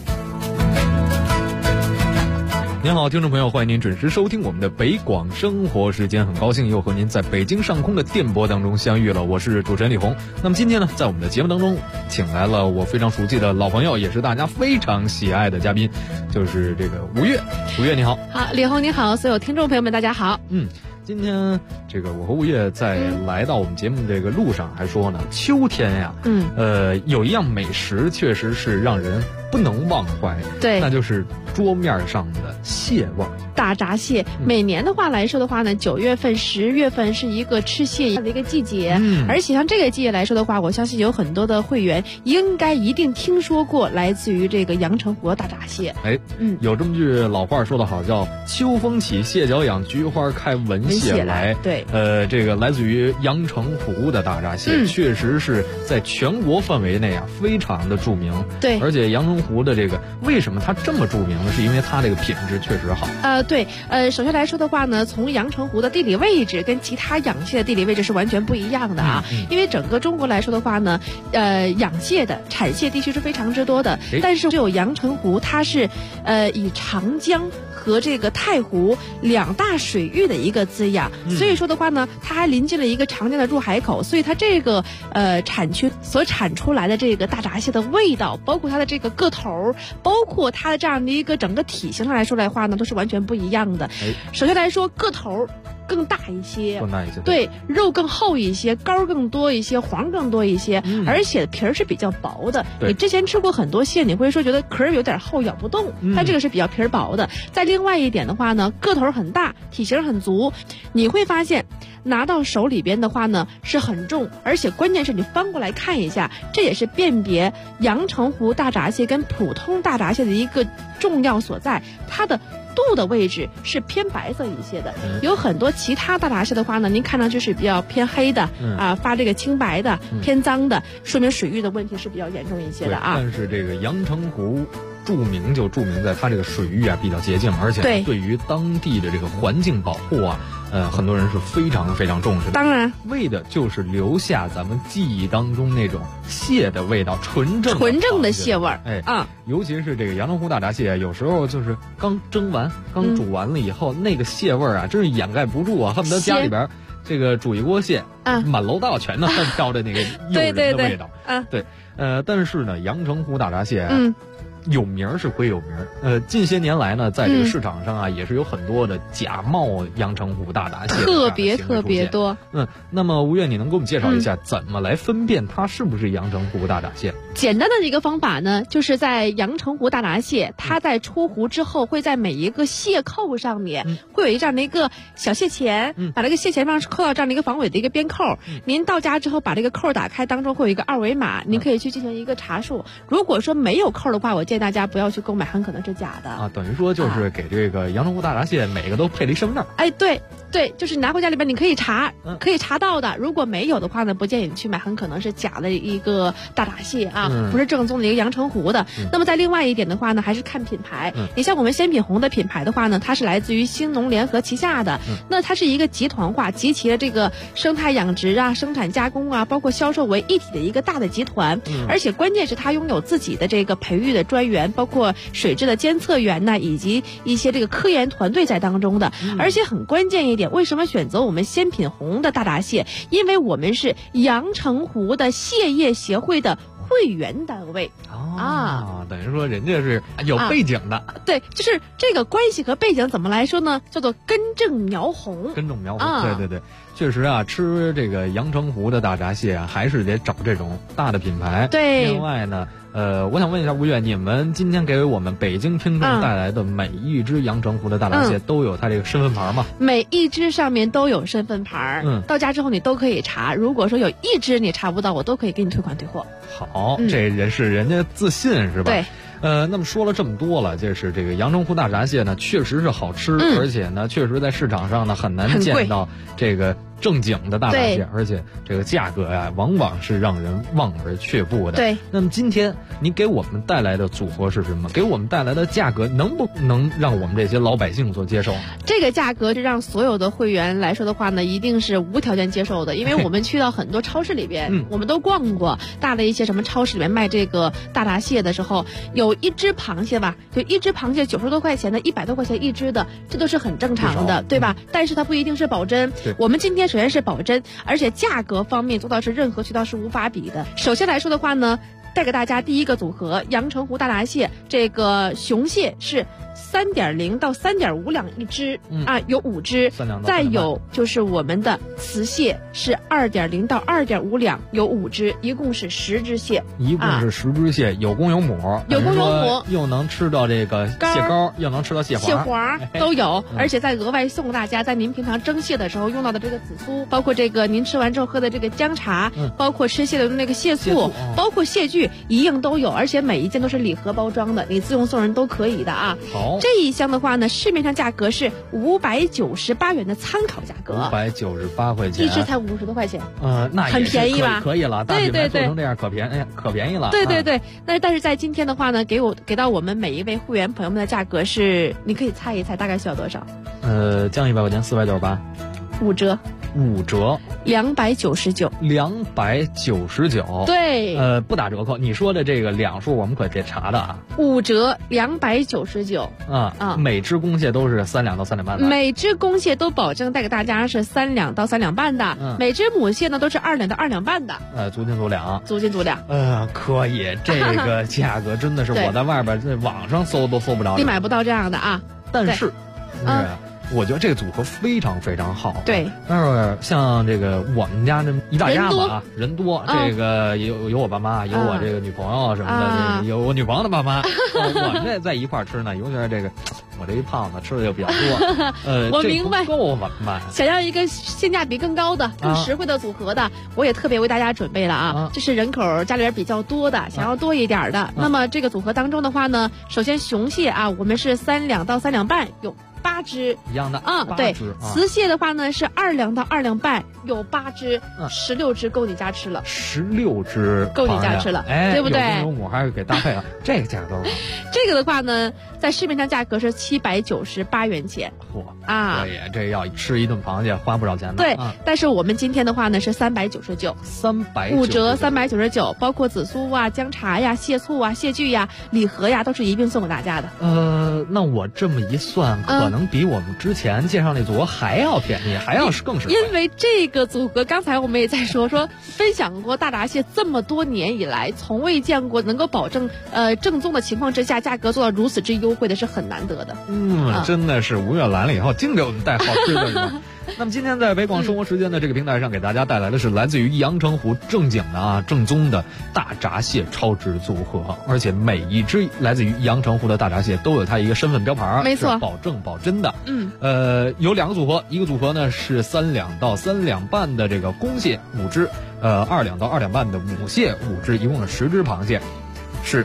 S9: 您好，听众朋友，欢迎您准时收听我们的北广生活时间。很高兴又和您在北京上空的电波当中相遇了，我是主持人李红。那么今天呢，在我们的节目当中，请来了我非常熟悉的老朋友，也是大家非常喜爱的嘉宾，就是这个吴越。吴越你好。
S5: 好，李红你好，所有听众朋友们大家好。
S9: 今天这个我和吴越在来到我们节目这个路上还说呢，秋天呀，有一样美食确实是让人不能忘怀，
S5: 对，
S9: 那就是桌面上的蟹味。
S5: 大闸蟹，每年的话来说的话呢，9月份、10月份是一个吃蟹的一个季节，而且像这个季节来说的话，我相信有很多的会员一定听说过来自于这个阳澄湖的大闸蟹。
S9: 有这么句老话说得好，叫秋风起，蟹脚痒，菊花开，闻蟹来。
S5: 对，
S9: 这个来自于阳澄湖的大闸蟹，确实是在全国范围内啊非常的著名。
S5: 对，
S9: 而且阳澄湖的这个为什么它这么著名呢？是因为它这个品质确实好。
S5: 对，首先来说的话呢，从阳澄湖的地理位置跟其他养蟹的地理位置是完全不一样的啊。因为整个中国来说的话呢，养蟹的产蟹地区是非常之多的，但是只有阳澄湖它是以长江和这个太湖两大水域的一个滋养，所以说的话呢，它还临近了一个长江的入海口，所以它这个产区所产出来的这个大闸蟹的味道，包括它的这个个头，包括它的这样的一个整个体型上来说的话呢，都是完全不一样的。首先来说，个头更大一些，对，肉更厚一些，膏更多一些，黄更多一些，而且皮儿是比较薄的。你之前吃过很多蟹，你会说觉得壳有点厚，咬不动，但这个是比较皮儿薄的。再另外一点的话呢，个头很大，体型很足，你会发现拿到手里边的话呢是很重，而且关键是你翻过来看一下，这也是辨别阳澄湖大闸蟹跟普通大闸蟹的一个重要所在，它的肚的位置是偏白色一些的，有很多其他大闸蟹的话呢，您看上去是比较偏黑的，发这个青白的，偏脏的，说明水域的问题是比较严重一些的啊。
S9: 但是这个阳澄湖著名在它这个水域啊比较洁净，而且对于当地的这个环境保护啊，很多人是非常非常重视的。
S5: 当然，
S9: 为的就是留下咱们记忆当中那种蟹的味道，纯正的
S5: 蟹味儿。
S9: 尤其是这个阳澄湖大闸蟹，有时候就是刚蒸完、刚煮完了以后，那个蟹味儿啊，真是掩盖不住啊，恨不得家里边这个煮一锅蟹，满楼道全都飘着那个诱人的味道。但是呢，阳澄湖大闸蟹有名是归有名，近些年来呢，在这个市场上啊，也是有很多的假冒阳澄湖大闸蟹，
S5: 特别多。
S9: 那么吴越，你能给我们介绍一下怎么来分辨它是不是阳澄湖大闸蟹？
S5: 简单的一个方法呢，就是在阳澄湖大闸蟹，它在出湖之后，会在每一个蟹扣上面会有一这样的一个小蟹钳，把这个蟹钳上扣到这样的一个防伪的一个边扣。您到家之后把这个扣打开，当中会有一个2维码，您可以去进行一个查数。如果说没有扣的话，我建议大家不要去购买，很可能是假的
S9: 啊。等于说就是给这个阳澄湖大闸蟹每个都配了一身份证。
S5: 对，就是你拿回家里边你可以查，可以查到的。如果没有的话呢，不建议你去买，很可能是假的一个大闸蟹啊，不是正宗的一个阳澄湖的。那么在另外一点的话呢，还是看品牌。你像我们鲜品红的品牌的话呢，它是来自于兴农联合旗下的，那它是一个集团化，集齐了这个生态养殖啊、生产加工啊，包括销售为一体的一个大的集团。而且关键是它拥有自己的这个培育的专员，包括水质的监测员呢，以及一些这个科研团队在当中的。而且很关键一点，为什么选择我们鲜品红的大闸蟹？因为我们是阳澄湖的蟹业协会的会员单位
S9: 等于说人家是有背景的。
S5: 对，就是这个关系和背景怎么来说呢？叫做根正苗红。
S9: 对，确实啊，吃这个阳澄湖的大闸蟹啊，还是得找这种大的品牌。
S5: 对，
S9: 另外呢，我想问一下吴越，你们今天给我们北京听众带来的每一只阳澄湖的大闸蟹都有它这个身份牌吗？
S5: 每一只上面都有身份牌，到家之后你都可以查。如果说有一只你查不到，我都可以给你退款退货。
S9: 好，这人是人家自信是吧？
S5: 对。
S9: 那么说了这么多了，这个阳澄湖大闸蟹呢，确实是好吃，而且呢，确实在市场上呢很难见到这个正经的大闸蟹，而且这个价格呀，往往是让人望而却步的。
S16: 对。
S9: 那么今天你给我们带来的组合是什么？给我们带来的价格能不能让我们这些老百姓所接受？
S16: 这个价格是让所有的会员来说的话呢，一定是无条件接受的，因为我们去到很多超市里边，我们都逛过大的一些什么超市里面卖这个大闸蟹的时候，有一只螃蟹吧，就一只螃蟹90多块钱的，100多块钱一只的，这都是很正常的，对吧？但是它不一定是保真。我们今天首先是保真，而且价格方面做到是任何渠道是无法比的。首先来说的话呢，带给大家第一个组合，阳澄湖大闸蟹，这个雄蟹是3.0到3.5两一只，有5只。再有就是我们的雌蟹是2.0到2.5两，有5只，一共是10只蟹。
S9: 一共是10只蟹，有公有母，
S16: 有公有母，
S9: 又能吃到这个蟹膏，又能吃到蟹黄，
S16: 蟹黄都有，而且再额外送大家在您平常蒸蟹的时候用到的这个紫苏，包括这个您吃完之后喝的这个姜茶，包括吃蟹的那个蟹醋，包括蟹具，一应都有，而且每一件都是礼盒包装的，你自用送人都可以的啊。
S9: 好，
S16: 这一箱的话呢，市面上价格是598元的参考价格
S9: ，598块钱，
S16: 一只才50多块钱，
S9: 那
S16: 很便宜吧？
S9: 可以了，大品牌做成这样可便宜了。
S16: 对，但是在今天的话呢，给到我们每一位会员朋友们的价格是，你可以猜一猜大概需要多少？
S9: 降100块钱，498，5折
S16: ，299，对，
S9: 不打折扣。你说的这个两数我们可得查的啊。
S16: 5折299，
S9: 每只公蟹都是3两到3两半的，
S16: 每只公蟹都保证带给大家是3两到3两半的，每只母蟹呢都是2两到2两半的，
S9: 足斤足两，可以，这个价格真的是我在外边在网上搜都搜不着，
S16: 你买不到这样的啊。
S9: 但是，我觉得这个组合非常非常好。
S16: 对，
S9: 但是像这个我们家这一大家子啊，人多，这个有我爸妈，有我这个女朋友什么的，有我女朋友的爸妈，我们这在一块吃呢，尤其是这个我这一胖子吃的就比较多。
S16: 我明白，
S9: 够买。
S16: 想要一个性价比更高的、更实惠的组合的，我也特别为大家准备了啊。这是人口家里人比较多的，想要多一点的。那么这个组合当中的话呢，首先雄蟹啊，我们是3两到3两半，有8只
S9: 一样的
S16: 对，雌蟹的话呢是2两到2两半，有8只，16只够你家吃了
S9: ，16只
S16: 够你家吃了，对不对？
S9: 有公有母还是给搭配了，这个价格多少？
S16: 这个的话呢，在市面上价格是798元钱，
S9: 可以，这要吃一顿螃蟹花不少钱的。
S16: 对，但是我们今天的话呢是399，5折399，包括紫苏啊、姜茶呀、蟹醋啊、蟹具呀、礼盒呀，都是一并送给大家的。
S9: 那我这么一算，可能比我们之前介绍那组合还要便宜，还要更实惠。
S16: 因为这个组合，刚才我们也在说分享过大闸蟹这么多年以来，从未见过能够保证正宗的情况之下，价格做到如此之优惠的是很难得的。
S9: 真的是5月来了以后，净给我们带好吃的是吧？那么今天在北广生活时间的这个平台上，给大家带来的是来自于阳澄湖正经的正宗的大闸蟹超值组合，而且每一只来自于阳澄湖的大闸蟹都有它一个身份标牌，
S16: 没错，
S9: 保证保真的。有2个组合，一个组合呢是3两到3两半的这个公蟹5只，2两到2两半的母蟹5只，一共是10只螃蟹。是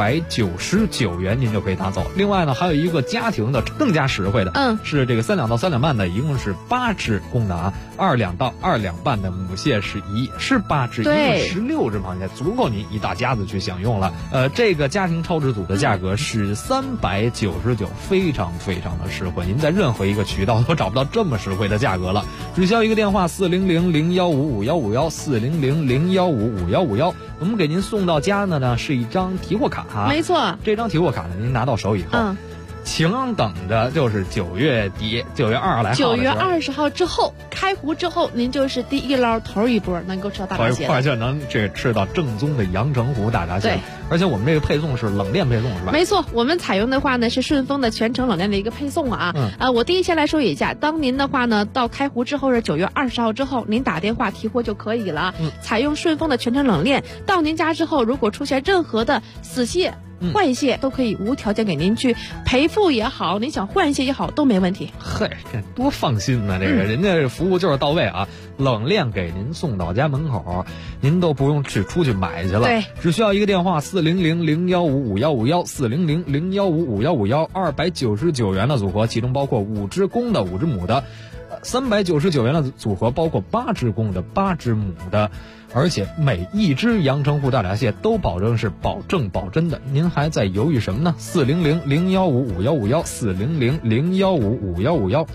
S9: 299元，您就可以拿走。另外呢，还有一个家庭的更加实惠的，是这个3两到3两半的，一共是8只公的，2两到2两半的母蟹是8只，一共16只螃蟹，足够您一大家子去享用了。这个家庭超值组的价格是399，非常非常的实惠，您在任何一个渠道都找不到这么实惠的价格了。只需要一个电话400-015-5151，400-015-5151，我们给您送到家呢是一张提货卡，
S16: 没错，
S9: 这张提货卡呢，您拿到手以后，请等着就是9月底9月
S16: 20号之后开湖之后，您就是第一捞头一波能够吃到大闸蟹，
S9: 快就能吃到正宗的阳澄湖大闸蟹。对，而且我们这个配送是冷链配送是吧？
S16: 没错，我们采用的话呢是顺丰的全程冷链的一个配送啊。我第一先来说一下，当您的话呢到开湖之后是9月20号之后，您打电话提货就可以了。采用顺丰的全程冷链，到您家之后，如果出现任何的死蟹、坏蟹，都可以无条件给您去赔付也好，您想换蟹也好，都没问题。
S9: 嘿，多放心呢！这个人家服务就是到位啊，冷链给您送到家门口，您都不用出去买去了。
S16: 对，
S9: 只需要一个电话 ，40001551551，4000155151299元的组合，其中包括5只公的5只母的，399元的组合包括8只公的8只母的，而且每一只阳澄湖大闸蟹都保证是保证保真的。您还在犹豫什么呢？400015551，400015551。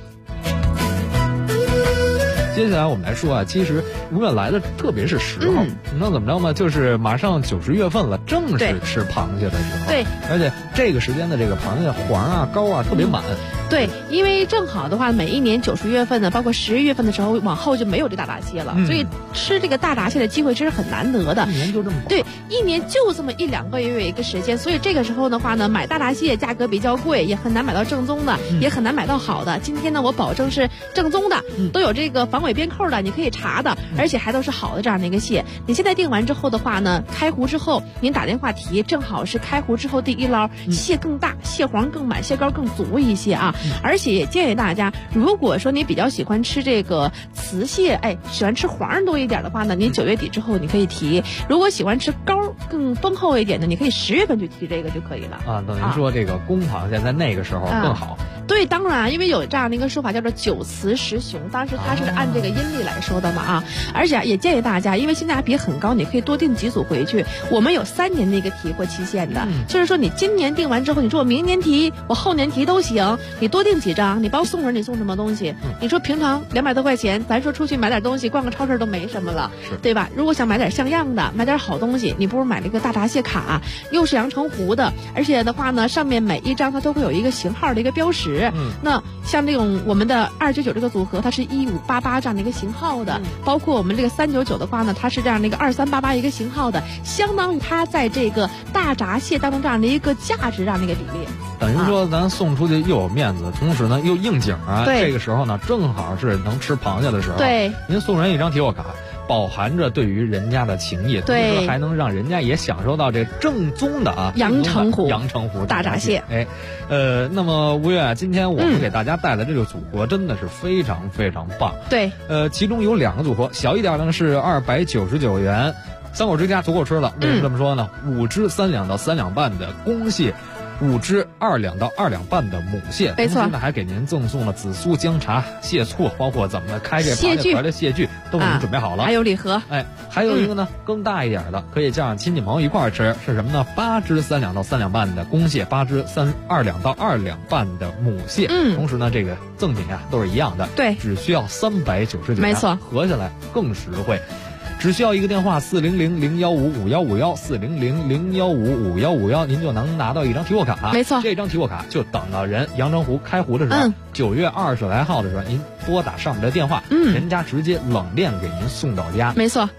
S9: 接下来我们来说啊，其实5月来的特别是10号，那怎么着呢？就是马上90月份了，正是吃螃蟹的时候。
S16: 对，
S9: 而且这个时间的这个螃蟹黄啊、膏啊特别满。
S16: 对，因为正好的话，每一年90月份呢，包括11月份的时候，往后就没有这大闸蟹了，所以吃这个大闸蟹的机会其实很难得的。
S9: 一年就这么短。
S16: 对，一年就这么1-2个月有一个时间，所以这个时候的话呢，买大闸蟹价格比较贵，也很难买到正宗的，也很难买到好的。今天呢，我保证是正宗的，都有这个防伪边扣的，你可以查的，而且还都是好的这样的一个蟹。你现在订完之后的话呢，开湖之后您打电话提，正好是开湖之后第一捞，蟹更大，蟹黄更满，蟹膏更足一些啊。而且也建议大家，如果说你比较喜欢吃这个雌蟹，喜欢吃黄多一点的话呢，你9月底之后你可以提；如果喜欢吃膏更丰厚一点的，你可以10月份去提这个就可以了。
S9: 啊，等于说这个公螃蟹在那个时候更好。
S16: 对，当然，因为有这样的一个说法叫做9雌10雄，当时它是按这个阴历来说的嘛啊。而且也建议大家，因为性价比很高，你可以多订几组回去。我们有3年的一个提货期限的，就是说你今年订完之后，你说我明年提，我后年提都行，你多订几张，你包括送人，你送什么东西？你说平常200多块钱，咱说出去买点东西，逛个超市都没什么了，对吧？如果想买点像样的，买点好东西，你不如买那个大闸蟹卡，又是阳澄湖的，而且的话呢，上面每一张它都会有一个型号的一个标识。那像这种我们的299这个组合，它是1588这样的一个型号的，包括我们这个399的话呢，它是这样的一个2388一个型号的，相当于它在这个大闸蟹当中这样的一个价值这样的一个比例。
S9: 等于说咱送出去又有面子，同时呢又应景啊。
S16: 对，
S9: 这个时候呢正好是能吃螃蟹的时候。
S16: 对，
S9: 您送人一张提货卡，饱含着对于人家的情谊，同时还能让人家也享受到这正宗的
S16: 阳澄湖
S9: 大闸蟹。那么吴越啊，今天我们给大家带来这个组合真的是非常非常棒。
S16: 对，
S9: 其中有2个组合，小一点的是299元，3口之家足够吃了。为什么这么说呢？5只3两到3两半的公蟹，5只2两到2两半的母蟹，
S16: 没错。
S9: 同时呢，还给您赠送了紫苏、姜茶、蟹醋，包括怎么开这螃蟹盒的蟹具都给您准备好了。
S16: 还有礼盒。
S9: 还有一个呢，更大一点的，可以叫上亲戚朋友一块儿吃，是什么呢？8只3两到3两半的公蟹，8只2两到2两半的母蟹。同时呢，这个赠品都是一样的。
S16: 对，
S9: 只需要399元，
S16: 没错，
S9: 合下来更实惠。只需要一个电话400-015-5151，400-015-5151，您就能拿到一张提货卡。
S16: 没错，
S9: 这张提货卡就等到人阳澄湖开湖的时候，9月20来号的时候，您拨打上面的电话，人家直接冷链给您送到家。
S16: 没错。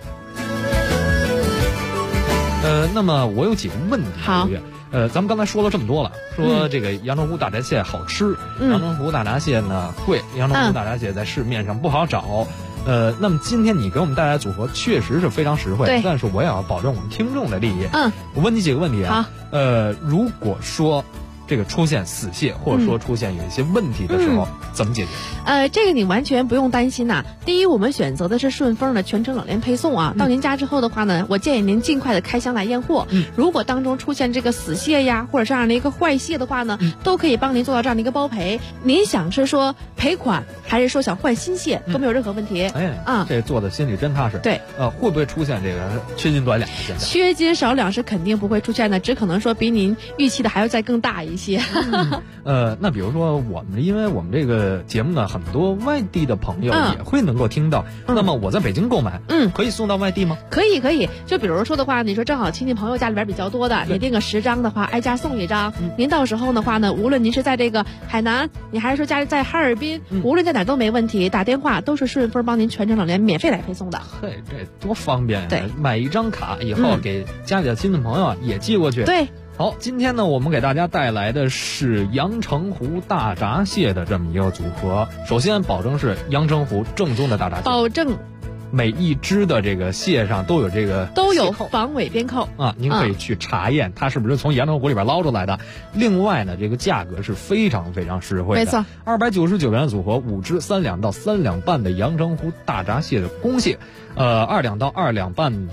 S9: 那么我有几个问题。
S16: 好。
S9: 咱们刚才说了这么多了，说这个阳澄湖大闸蟹好吃，阳澄湖大闸蟹呢贵，阳澄湖大闸蟹在市面上不好找。那么今天你给我们带来的组合确实是非常实惠，但是我也要保证我们听众的利益。我问你几个问题啊。如果说这个出现死蟹，或者说出现有一些问题的时候，怎么解决？
S16: 这个你完全不用担心呐。第一，我们选择的是顺丰的全程冷链配送啊。到您家之后的话呢，我建议您尽快的开箱来验货。如果当中出现这个死蟹呀，或者这样的一个坏蟹的话呢，都可以帮您做到这样的一个包赔。您想是说赔款，还是说想换新蟹，都没有任何问题。
S9: 这做的心里真踏实。
S16: 对，
S9: 会不会出现这个缺斤短两的现象？
S16: 缺斤少两是肯定不会出现的，只可能说比您预期的还要再更大一些。
S9: 那比如说因为我们这个节目呢，很多外地的朋友也会能够听到。那么我在北京购买，可以送到外地吗？
S16: 可以。就比如说的话，你说正好亲戚朋友家里边比较多的，你订个10张的话，挨家送1张。您到时候的话呢，无论您是在这个海南，你还是说家里在哈尔滨，无论在哪都没问题，打电话都是顺丰帮您全程冷链免费来配送的。
S9: 嘿，这多方便呀！
S16: 对，
S9: 买1张卡以后给家里的亲戚朋友也寄过去。
S16: 对。
S9: 好，今天呢，我们给大家带来的是阳澄湖大闸蟹的这么一个组合。首先，保证是阳清湖正宗的大闸蟹，
S16: 保证
S9: 每一只的这个蟹上都有这个
S16: 防伪边扣
S9: 啊，您可以去查验它是不是从阳澄湖里边捞出来的。另外呢，这个价格是非常非常实惠的，
S16: 没错
S9: ，299元的组合，5只3两到3两半的阳澄湖大闸蟹的公蟹，2两到2两半的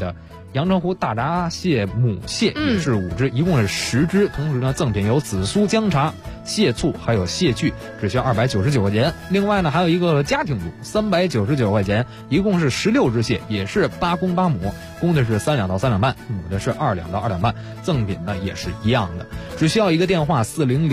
S9: 阳澄湖大闸蟹母蟹也是5只，一共是10只。同时呢，赠品有紫苏姜茶、蟹醋还有蟹具，只需要299块钱。另外呢，还有一个家庭组399块钱，一共是16只蟹，也是8公8母，公的是3两到3两半，母的是2两到2两半。赠品呢也是一样的，只需要一个电话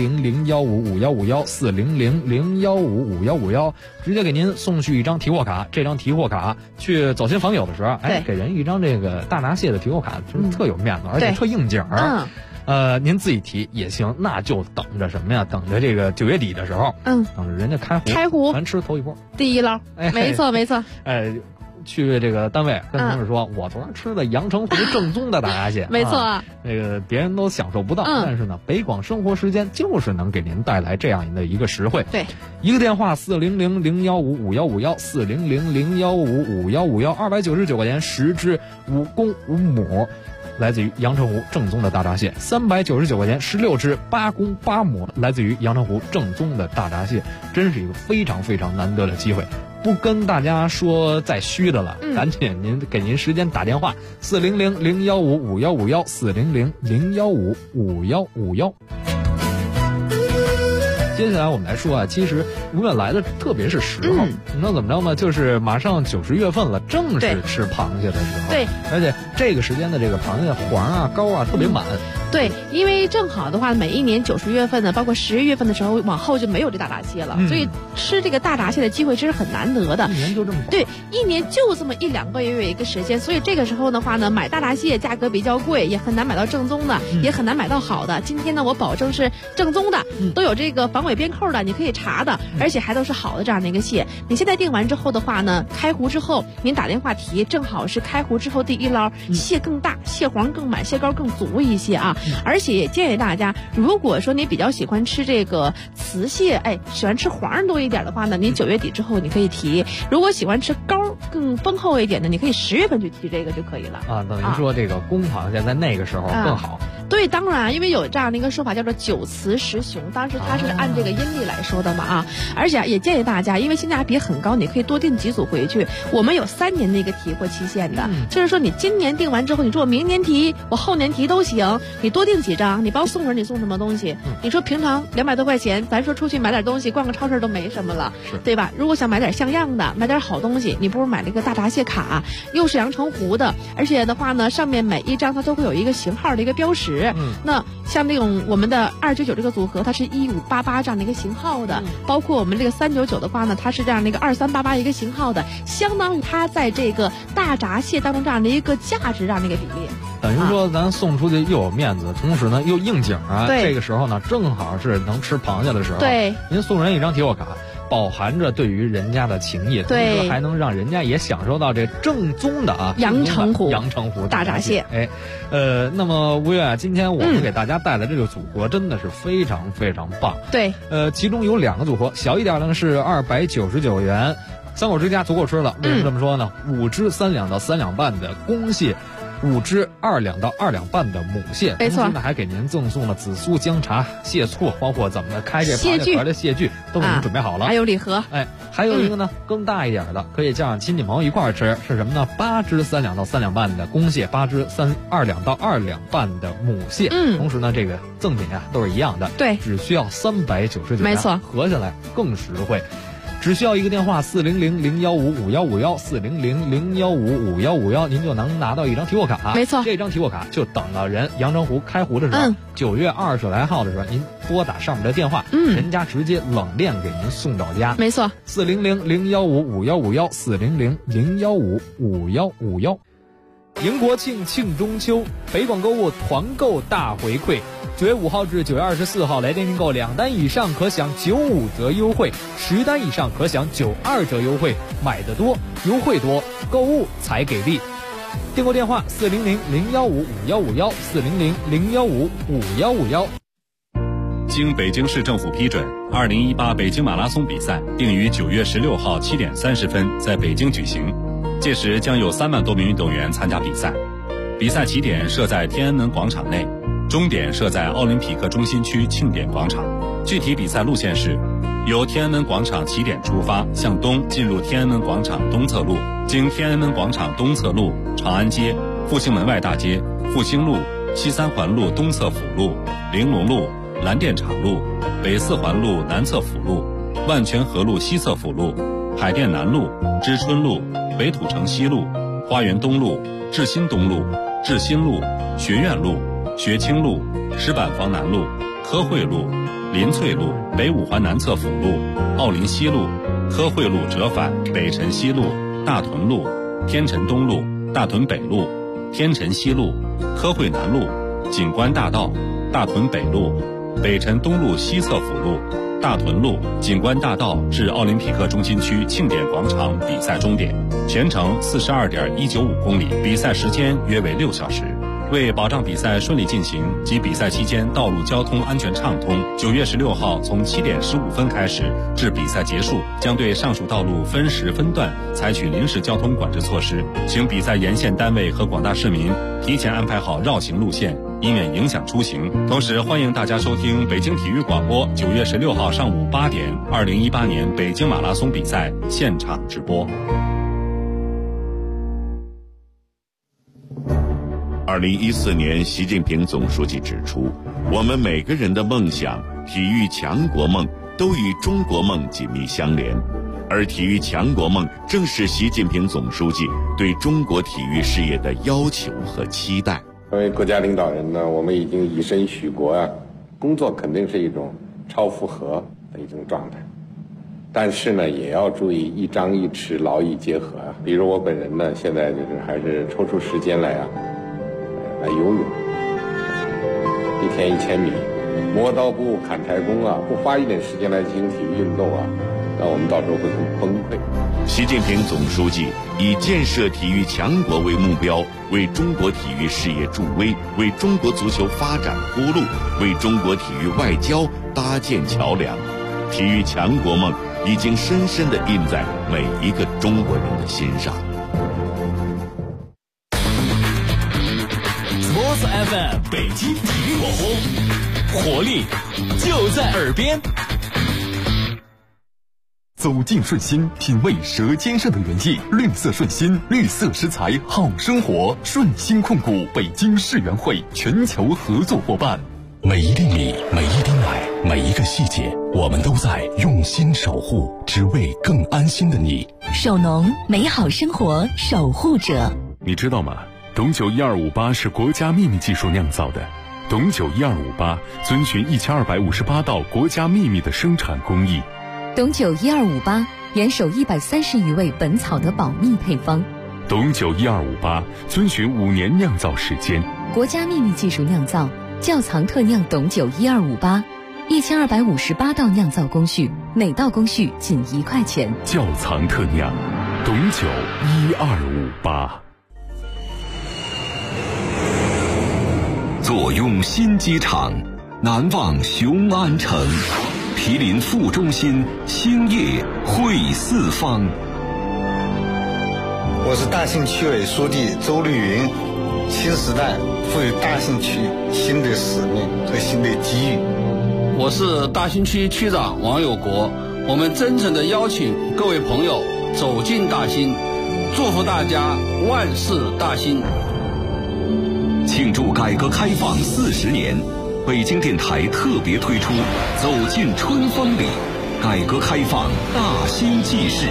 S9: 400-015-5151，400-015-5151，直接给您送去一张提货卡。这张提货卡去走亲访友的时候，给人一张这个大闸蟹的提货卡，真是特有面子，而且特应景儿。您自己提也行，那就等着什么呀？等着这个9月底的时候，等着人家开湖，咱吃头一波，
S16: 第一捞。没错没错。
S9: 去这个单位跟同事说，我昨儿吃的阳澄湖正宗的大闸蟹，
S16: 没错，
S9: 那个别人都享受不到，但是呢，北广生活时间就是能给您带来这样的一个实惠。
S16: 对，
S9: 一个电话400-015-5151，400-015-5151，299块钱10只5公5母。来自于阳澄湖正宗的大闸蟹，399块钱16只8公8母，来自于阳澄湖正宗的大闸蟹，真是一个非常非常难得的机会。不跟大家说再虚的了，赶紧给您时间打电话400-015-5151，400-015-5151。接下来我们来说啊，其实永远来的特别是时候，你知道怎么着吗？就是马上90月份了，正是吃螃蟹的时候。
S16: 对，
S9: 而且这个时间的这个螃蟹黄啊、膏啊特别满。
S16: 对，因为正好的话，每一年90月份呢，包括11月份的时候，往后就没有这大闸蟹了，所以吃这个大闸蟹的机会真是很难得的。
S9: 一年就这么
S16: 对，一年就这么1-2个月有一个时间，所以这个时候的话呢，买大闸蟹价格比较贵，也很难买到正宗的，也很难买到好的。今天呢，我保证是正宗的，都有这个防伪边扣的，你可以查的，而且还都是好的这样的一个蟹。你现在订完之后的话呢，开湖之后您打电话提，正好是开湖之后第一捞，蟹更大，蟹黄更满，蟹膏更足一些啊。而且也建议大家，如果说你比较喜欢吃这个雌蟹，喜欢吃黄多一点的话呢，你9月底之后你可以提；如果喜欢吃膏更丰厚一点的，你可以10月份去提这个就可以了。
S9: 等于说这个公螃蟹在那个时候更好。
S16: 对，当然，因为有这样的一个说法叫做9雌10雄，当时它是按这个阴历来说的嘛啊。而且也建议大家，因为性价比很高，你可以多订几组回去。我们有3年的一个提货期限的，就是说你今年订完之后，你说我明年提，我后年提都行，你多订几张，你包送人，你送什么东西？你说平常200多块钱，咱说出去买点东西，逛个超市都没什么了，对吧？如果想买点像样的，买点好东西，你不如买这个大闸蟹卡，又是阳澄湖的，而且的话呢，上面每一张它都会有一个型号的一个标识。那像那种我们的299这个组合，它是1588这样的一个型号的，包括我们这个399的话呢，它是这样的一个2388一个型号的，相当于它在这个大闸蟹当中这样的一个价值这样的一个比例。
S9: 等于说咱送出去又有面子，同时呢又应景啊。这个时候呢正好是能吃螃蟹的时候。
S16: 对，
S9: 您送人一张提货卡，饱含着对于人家的情谊，同时还能让人家也享受到这正宗的
S16: 阳澄湖
S9: 大闸蟹。那么吴越啊，今天我们给大家带来这个组合真的是非常非常棒。
S16: 对，
S9: 其中有2个组合，小一点的是299元，3口之家足够吃了。为什么这么说呢？5只3两到3两半的公蟹，5只2两到2两半的母蟹，
S16: 没错，
S9: 同时呢还给您赠送了紫苏姜茶、蟹醋，包括怎么开这螃蟹壳的蟹具都给您准备好了，
S16: 还有礼盒。
S9: 还有一个呢更大一点的，可以叫上亲戚朋友一块儿吃，是什么呢？8只3两到3两半的公蟹，8只2两到2两半的母蟹。同时呢这个赠品啊都是一样的，
S16: 对，
S9: 只需要399元，
S16: 没错，
S9: 合下来更实惠。只需要一个电话400-015-5151，400-015-5151，您就能拿到一张提货卡。
S16: 没错，
S9: 这张提货卡就等到人阳澄湖开湖的时候，9月20来号的时候，您拨打上面的电话，人家直接冷链给您送到家。
S16: 没错
S9: ，400-015-5151，400-015-5151。迎国庆，庆中秋，北广购物团购大回馈。9月5号至9月24号来电订购2单以上可享95折优惠，10单以上可享92折优惠，买得多，优惠多，购物才给力。订购电话400-015-5151，400-015-5151。
S17: 经北京市政府批准，2018北京马拉松比赛定于9月16号7点30分在北京举行，届时将有3万多名运动员参加比赛。比赛起点设在天安门广场内，终点设在奥林匹克中心区庆典广场。具体比赛路线是：由天安门广场起点出发，向东进入天安门广场东侧路，经天安门广场东侧路、长安街、 复兴门外大街、复兴路、西三环路东侧辅路、玲珑路、蓝电厂路、北四环路南侧辅路、万泉河路西侧辅路、海淀南路、知春路、北土城西路、花园东路、志新东路、志新路、学院路、学清路、石板房南路、科惠路、林翠路、北五环南侧辅路、奥林西路、科惠路折返北辰西路、大屯路、天辰东路、大屯北路、天辰西路、科惠南路、景观大道、大屯北路、北辰东路西侧辅路、大屯路、景观大道至奥林匹克中心区庆典广场比赛终点，全程42.195公里，比赛时间约为6小时。为保障比赛顺利进行及比赛期间道路交通安全畅通，9月16号从7点15分开始至比赛结束，将对上述道路分时分段采取临时交通管制措施，请比赛沿线单位和广大市民提前安排好绕行路线，以免影响出行。同时，欢迎大家收听北京体育广播9月16号上午8点2018年北京马拉松比赛现场直播。
S18: 2014年，习近平总书记指出，我们每个人的梦想、体育强国梦都与中国梦紧密相连，而体育强国梦正是习近平总书记对中国体育事业的要求和期待。
S19: 作为国家领导人呢，我们已经以身许国啊，工作肯定是一种超负荷的一种状态，但是呢，也要注意一张一弛，劳逸结合啊。比如我本人呢，现在就是还是抽出时间来游泳，1天1000米，磨刀不误砍柴工啊，不花一点时间来进行体育运动啊，那我们到时候会很崩溃。
S18: 习近平总书记以建设体育强国为目标，为中国体育事业助威，为中国足球发展铺路，为中国体育外交搭建桥梁。体育强国梦已经深深地印在每一个中国人的心上。
S1: FM 北京体育广播，活力就在耳边。走进顺心，品味舌尖上的原意。绿色顺心，绿色食材好生活。顺心控股北京世园会全球合作伙伴。
S20: 每一粒米，每一滴奶，每一个细节，我们都在用心守护，只为更安心的你。
S3: 手农，美好生活守护者。
S21: 你知道吗？董酒1258是国家秘密技术酿造的。董酒1258遵循1258道国家秘密的生产工艺。
S7: 董酒1258严守130余味本草的保密配方。
S21: 董酒1258遵循5年酿造时间，
S7: 国家秘密技术酿造，窖藏特酿董酒1258，1258道酿造工序，每道工序仅1块钱。
S21: 窖藏特酿，董酒1258。
S22: 坐拥新机场，难忘雄安城，毗邻副中心，兴业汇四方。
S23: 我是大兴区委书记周绿云。新时代赋予大兴区新的使命和新的机遇。
S24: 我是大兴区区长王有国。我们真诚地邀请各位朋友走进大兴，祝福大家万事大兴。
S22: 庆祝改革开放40年，北京电台特别推出《走进春风里》，改革开放大兴纪事。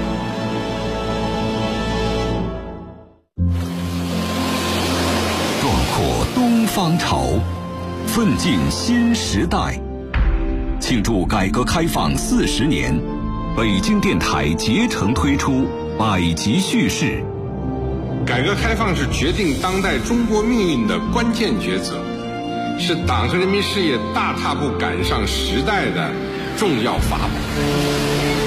S22: 壮阔东方潮，奋进新时代。庆祝改革开放40年，北京电台竭诚推出百集叙事。
S25: 改革开放是决定当代中国命运的关键抉择，是党和人民事业大踏步赶上时代的重要法宝。